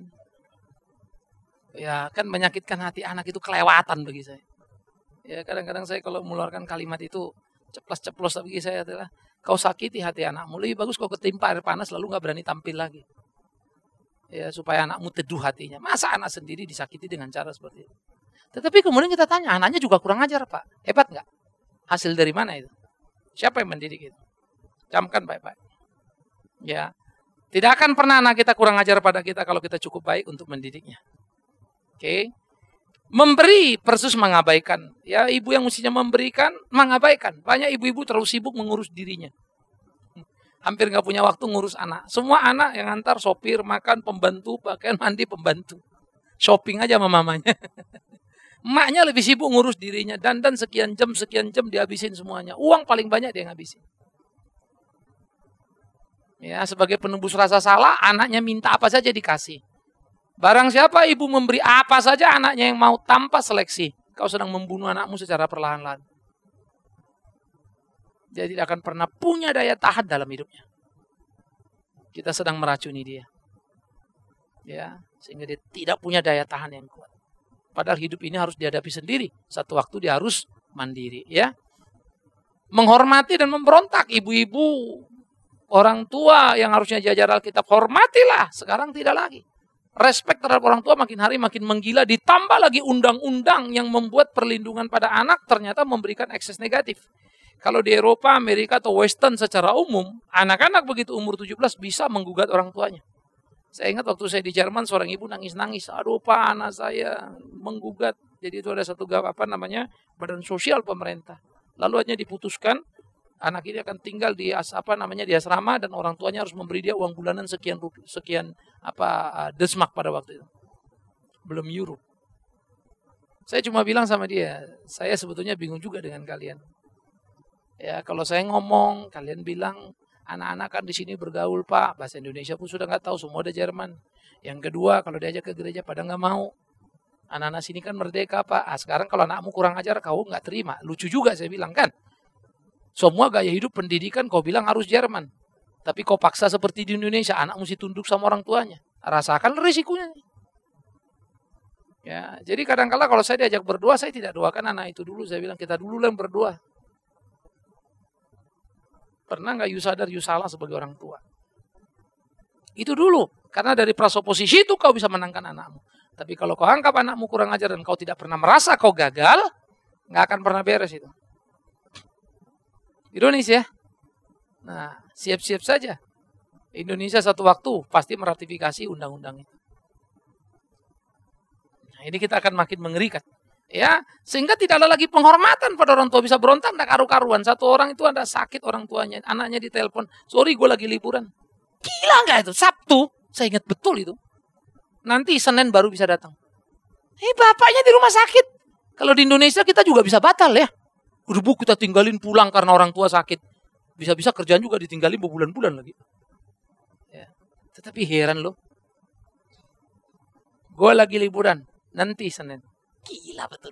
Ya kan menyakitkan hati anak itu kelewatan bagi saya. Ya kadang-kadang saya kalau mengeluarkan kalimat itu ceplos-ceplos bagi saya adalah kau sakiti hati anakmu. Lebih bagus kau ketimpa air panas lalu gak berani tampil lagi. Ya supaya anakmu teduh hatinya. Masa anak sendiri disakiti dengan cara seperti itu. Tetapi kemudian kita tanya, anaknya juga kurang ajar Pak. Hebat gak? Hasil dari mana itu? Siapa yang mendidik itu? Camkan baik-baik. Ya, tidak akan pernah anak kita kurang ajar pada kita kalau kita cukup baik untuk mendidiknya. Oke, okay. Memberi versus mengabaikan. Ya, ibu yang mestinya memberikan, mengabaikan. Banyak ibu-ibu terlalu sibuk mengurus dirinya. Hampir nggak punya waktu ngurus anak. Semua anak yang antar sopir, makan, pembantu, pakaian mandi, pembantu. Shopping aja sama mamanya. Emaknya lebih sibuk ngurus dirinya. Dandan sekian jam, sekian jam dihabisin semuanya. Uang paling banyak dia ngabisin. Ya, sebagai penebus rasa salah, anaknya minta apa saja dikasih. Barang siapa ibu memberi apa saja anaknya yang mau tanpa seleksi. Kau sedang membunuh anakmu secara perlahan-lahan. Dia tidak akan pernah punya daya tahan dalam hidupnya. Kita sedang meracuni dia. Ya, sehingga dia tidak punya daya tahan yang kuat. Padahal hidup ini harus dihadapi sendiri. Satu waktu dia harus mandiri, ya. Menghormati dan memberontak ibu-ibu, orang tua yang harusnya diajar Alkitab, hormatilah. Sekarang tidak lagi. respect terhadap orang tua makin hari makin menggila. Ditambah lagi undang-undang yang membuat perlindungan pada anak ternyata memberikan ekses negatif. Kalau di Eropa, Amerika, atau Western secara umum, anak-anak begitu umur tujuh belas bisa menggugat orang tuanya. Saya ingat waktu saya di Jerman, seorang ibu nangis-nangis. Aduh Pak, anak saya menggugat. Jadi itu ada satu apa namanya badan sosial pemerintah. Lalu hanya diputuskan anak ini akan tinggal di as, apa namanya di asrama dan orang tuanya harus memberi dia uang bulanan sekian sekian apa uh, desmak pada waktu itu. Belum euro. Saya cuma bilang sama dia, saya sebetulnya bingung juga dengan kalian. Ya, kalau saya ngomong, kalian bilang anak-anak kan di sini bergaul Pak, bahasa Indonesia pun sudah nggak tahu, semua ada Jerman. Yang kedua, kalau diajak ke gereja pada nggak mau. Anak-anak sini kan merdeka Pak. Ah, sekarang kalau anakmu kurang ajar, kau nggak terima. Lucu juga saya bilang kan. Semua gaya hidup pendidikan kau bilang harus Jerman. Tapi kau paksa seperti di Indonesia, anak mesti tunduk sama orang tuanya. Rasakan risikonya. Ya, jadi kadang-kala kalau saya diajak berdoa, saya tidak doakan anak itu dulu. Saya bilang kita dulu yang berdoa. Pernah nggak you sadar you salah sebagai orang tua? Itu dulu. Karena dari prasoposisi itu kau bisa menangkan anakmu. Tapi kalau kau anggap anakmu kurang ajar dan kau tidak pernah merasa kau gagal, nggak akan pernah beres itu. Ironis ya. Nah, siap-siap saja. Indonesia satu waktu pasti meratifikasi undang-undang itu. Nah, ini kita akan makin mengerikan. Ya, sehingga tidak ada lagi penghormatan pada orang tua. Bisa berontak, tidak karu-karuan. Satu orang itu ada sakit orang tuanya. Anaknya ditelepon. Sorry, gue lagi liburan. Gila nggak itu? Sabtu, saya ingat betul itu. Nanti Senin baru bisa datang. Eh, bapaknya di rumah sakit. Kalau di Indonesia kita juga bisa batal ya. Udah bu kita tinggalin pulang karena orang tua sakit. Bisa-bisa kerjaan juga ditinggalin berbulan-bulan lagi. Ya. Tetapi heran loh. Gue lagi liburan. Nanti Senin. Gila betul.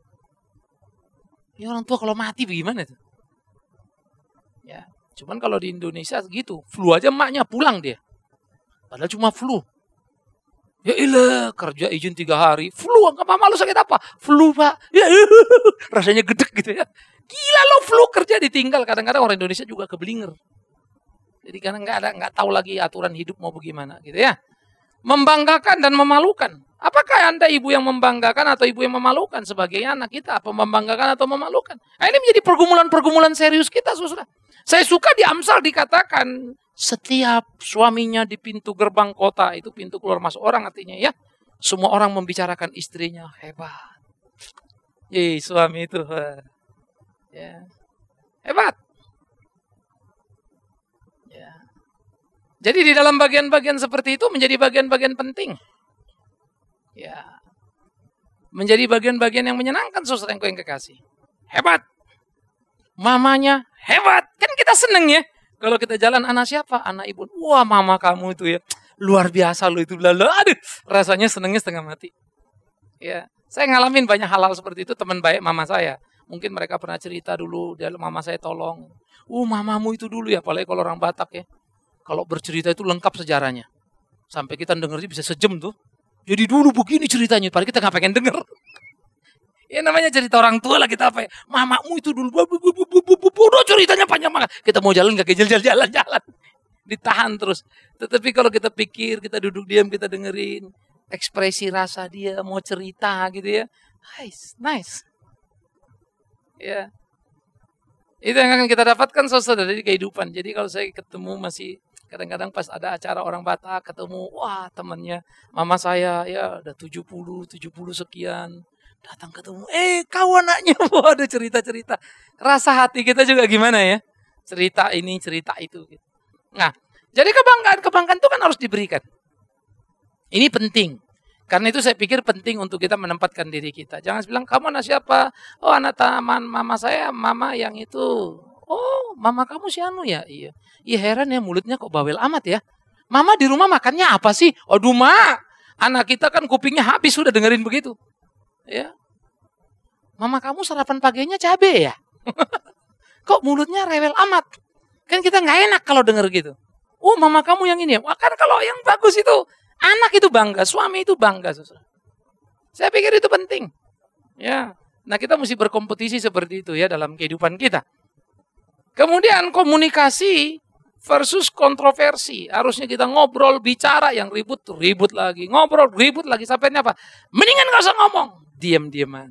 Ini orang tua kalau mati bagaimana tuh? Ya. Cuman kalau di Indonesia gitu. Flu aja emaknya pulang dia. Padahal cuma flu. Ya ilah, kerja izin tiga hari. Flu, enggak apa malu sakit apa? Flu pak. Ya, rasanya gedek gitu ya. Gila lo flu kerja ditinggal. Kadang-kadang orang Indonesia juga keblinger. Jadi karena nggak ada, nggak tahu lagi aturan hidup mau bagaimana gitu ya. Membanggakan dan memalukan. Apakah Anda ibu yang membanggakan atau ibu yang memalukan sebagai anak kita? Apa membanggakan atau memalukan? Nah, ini menjadi pergumulan-pergumulan serius kita, saudara. Saya suka di Amsal dikatakan setiap suaminya di pintu gerbang kota, itu pintu keluar masuk orang artinya ya. Semua orang membicarakan istrinya hebat. Yeay, suami itu ya. Hebat. Ya. Jadi di dalam bagian-bagian seperti itu menjadi bagian-bagian penting. Ya. Menjadi bagian-bagian yang menyenangkan saudara yang kekasih. Hebat. Mamanya hebat. Kan kita seneng ya. Kalau kita jalan anak siapa? Anak ibu. Wah mama kamu itu ya. Luar biasa lo itu. Lalu aduh rasanya senengnya setengah mati. Ya, saya ngalamin banyak hal-hal seperti itu. Teman baik mama saya. Mungkin mereka pernah cerita dulu. Dia mama saya tolong. Uh mamamu itu dulu ya. Apalagi kalau orang Batak ya. Kalau bercerita itu lengkap sejarahnya. Sampai kita dengernya bisa sejam tuh. Jadi dulu begini ceritanya. Padahal kita gak pengen denger. Ya namanya cerita orang tua lah kita apa ya. Mamamu itu dulu. Udah ceritanya panjang banget. Kita mau jalan gak jalan-jalan-jalan. Ditahan terus. Tetapi kalau kita pikir, kita duduk diam, kita dengerin. Ekspresi rasa dia mau cerita gitu ya. Nice, nice. Ya. Itu yang akan kita dapatkan saudara dari kehidupan. Jadi kalau saya ketemu masih kadang-kadang pas ada acara orang Batak ketemu. Wah temannya mama saya ya udah tujuh puluh, tujuh puluh sekian. Datang ketemu, eh kau anaknya, wah ada cerita-cerita. Rasa hati kita juga gimana ya? Cerita ini, cerita itu. Nah, jadi kebanggaan-kebanggaan itu kan harus diberikan. Ini penting. Karena itu saya pikir penting untuk kita menempatkan diri kita. Jangan bilang, kamu anak siapa? Oh anak taman, mama saya, mama yang itu. Oh mama kamu si Anu ya? Iya. Iya heran ya mulutnya kok bawel amat ya. Mama di rumah makannya apa sih? Aduh mak, anak kita kan kupingnya habis sudah dengerin begitu. Ya, mama kamu sarapan paginya cabe ya? Kok mulutnya rewel amat? Kan kita nggak enak kalau denger gitu. Oh, mama kamu yang ini ya? Wah, kan kalau yang bagus itu anak itu bangga, suami itu bangga. Saudara. Saya pikir itu penting. Ya, nah kita mesti berkompetisi seperti itu ya dalam kehidupan kita. Kemudian komunikasi versus kontroversi. Harusnya kita ngobrol, bicara, yang ribut, ribut lagi. Ngobrol, ribut lagi. Sampai ini apa? Mendingan gak usah ngomong. Diam-diaman.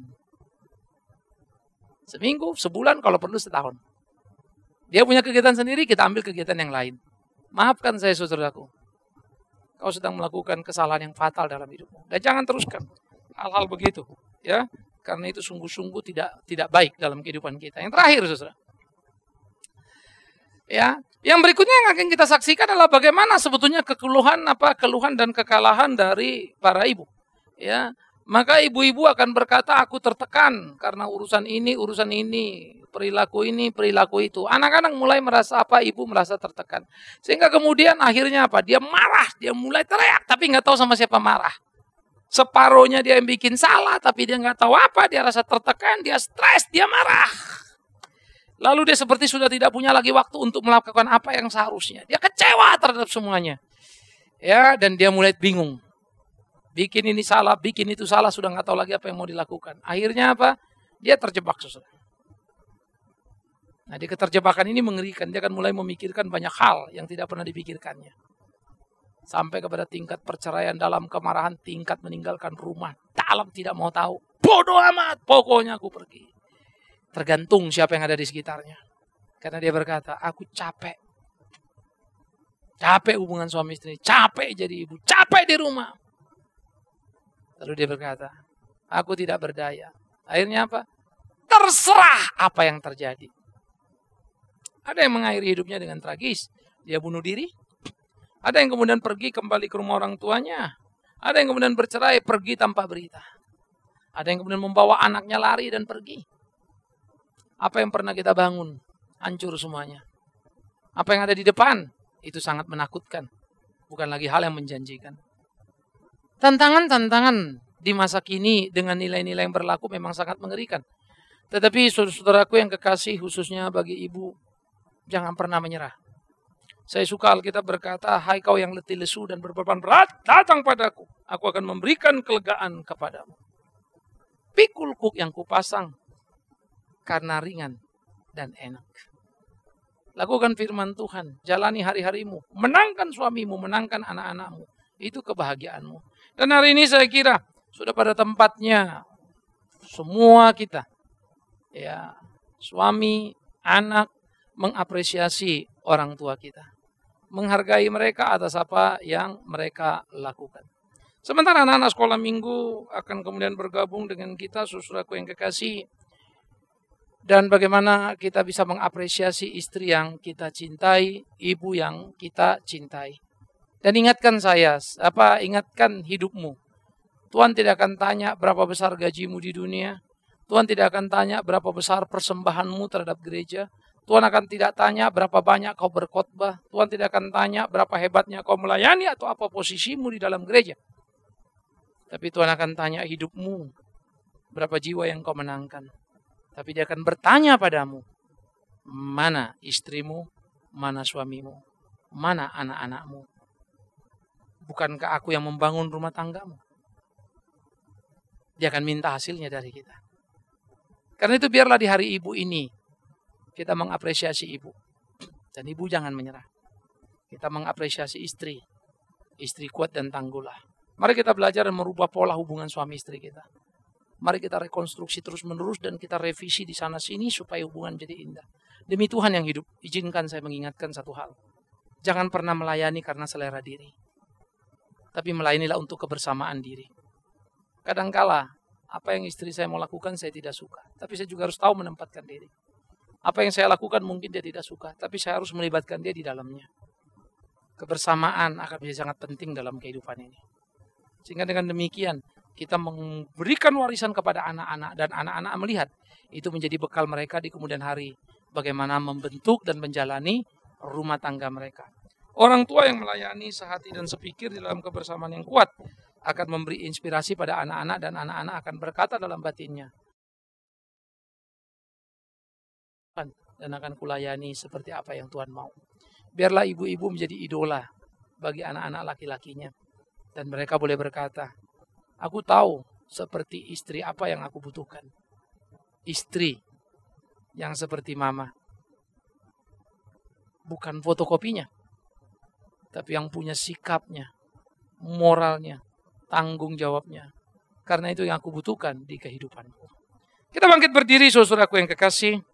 Seminggu, sebulan, kalau perlu setahun. Dia punya kegiatan sendiri, kita ambil kegiatan yang lain. Maafkan saya saudaraku. Kau sedang melakukan kesalahan yang fatal dalam hidupmu. Dan jangan teruskan hal-hal begitu. Ya, karena itu sungguh-sungguh tidak tidak baik dalam kehidupan kita. Yang terakhir, saudara. Ya, yang berikutnya yang akan kita saksikan adalah bagaimana sebetulnya kekeluhan apa keluhan dan kekalahan dari para ibu. Ya, maka ibu-ibu akan berkata, aku tertekan karena urusan ini, urusan ini, perilaku ini, perilaku itu. Anak-anak mulai merasa apa? Ibu merasa tertekan. Sehingga kemudian akhirnya apa? Dia marah, dia mulai teriak, tapi nggak tahu sama siapa marah. Separuhnya dia yang bikin salah, tapi dia nggak tahu apa. Dia rasa tertekan, dia stres, dia marah. Lalu dia seperti sudah tidak punya lagi waktu untuk melakukan apa yang seharusnya. Dia kecewa terhadap semuanya. Ya, dan dia mulai bingung. Bikin ini salah, bikin itu salah, sudah nggak tahu lagi apa yang mau dilakukan. Akhirnya apa? Dia terjebak, saudara. Nah, di keterjebakan ini mengerikan. Dia akan mulai memikirkan banyak hal yang tidak pernah dipikirkannya. Sampai kepada tingkat perceraian, dalam kemarahan, tingkat meninggalkan rumah. Dalam tidak mau tahu. Bodoh amat, pokoknya aku pergi. Tergantung siapa yang ada di sekitarnya. Karena dia berkata, aku capek. Capek hubungan suami istri, capek jadi ibu, capek di rumah. Lalu dia berkata, aku tidak berdaya. Akhirnya apa? Terserah apa yang terjadi. Ada yang mengakhiri hidupnya dengan tragis. Dia bunuh diri. Ada yang kemudian pergi kembali ke rumah orang tuanya. Ada yang kemudian bercerai, pergi tanpa berita. Ada yang kemudian membawa anaknya lari dan pergi. Apa yang pernah kita bangun, hancur semuanya. Apa yang ada di depan, itu sangat menakutkan. Bukan lagi hal yang menjanjikan. Tantangan-tantangan di masa kini dengan nilai-nilai yang berlaku memang sangat mengerikan. Tetapi saudara-saudaraku yang kekasih, khususnya bagi ibu, jangan pernah menyerah. Saya suka Alkitab berkata, hai kau yang letih lesu dan berbeban berat, datang padaku. Aku akan memberikan kelegaan kepadamu. Pikul kuk yang kupasang, karena ringan dan enak. Lakukan firman Tuhan, jalani hari-harimu, menangkan suamimu, menangkan anak-anakmu. Itu kebahagiaanmu. Dan hari ini saya kira sudah pada tempatnya semua kita, ya, suami, anak, mengapresiasi orang tua kita. Menghargai mereka atas apa yang mereka lakukan. Sementara anak-anak sekolah minggu akan kemudian bergabung dengan kita, saudaraku yang kekasih. Dan bagaimana kita bisa mengapresiasi istri yang kita cintai, ibu yang kita cintai. Dan ingatkan saya, apa ingatkan hidupmu. Tuhan tidak akan tanya berapa besar gajimu di dunia. Tuhan tidak akan tanya berapa besar persembahanmu terhadap gereja. Tuhan akan tidak tanya berapa banyak kau berkhotbah. Tuhan tidak akan tanya berapa hebatnya kau melayani atau apa posisimu di dalam gereja. Tapi Tuhan akan tanya hidupmu, berapa jiwa yang kau menangkan. Tapi dia akan bertanya padamu, mana istrimu, mana suamimu, mana anak-anakmu. Bukankah aku yang membangun rumah tanggamu? Dia akan minta hasilnya dari kita. Karena itu biarlah di hari ibu ini, kita mengapresiasi ibu. Dan ibu jangan menyerah. Kita mengapresiasi istri. Istri kuat dan tangguhlah. Mari kita belajar dan merubah pola hubungan suami istri kita. Mari kita rekonstruksi terus-menerus dan kita revisi di sana-sini supaya hubungan jadi indah. Demi Tuhan yang hidup, izinkan saya mengingatkan satu hal. Jangan pernah melayani karena selera diri. Tapi melayanilah untuk kebersamaan diri. Kadangkala, apa yang istri saya mau lakukan saya tidak suka. Tapi saya juga harus tahu menempatkan diri. Apa yang saya lakukan mungkin dia tidak suka. Tapi saya harus melibatkan dia di dalamnya. Kebersamaan akan menjadi sangat penting dalam kehidupan ini. Sehingga dengan demikian, kita memberikan warisan kepada anak-anak. Dan anak-anak melihat. Itu menjadi bekal mereka di kemudian hari. Bagaimana membentuk dan menjalani rumah tangga mereka. Orang tua yang melayani sehati dan sepikir di dalam kebersamaan yang kuat. Akan memberi inspirasi pada anak-anak. Dan anak-anak akan berkata dalam batinnya. Dan akan kulayani seperti apa yang Tuhan mau. Biarlah ibu-ibu menjadi idola bagi anak-anak laki-lakinya. Dan mereka boleh berkata, aku tahu seperti istri apa yang aku butuhkan. Istri yang seperti mama. bukan fotokopinya, tapi yang punya sikapnya, moralnya, tanggung jawabnya. Karena itu yang aku butuhkan di kehidupanku. Kita bangkit berdiri, saudaraku yang kekasih.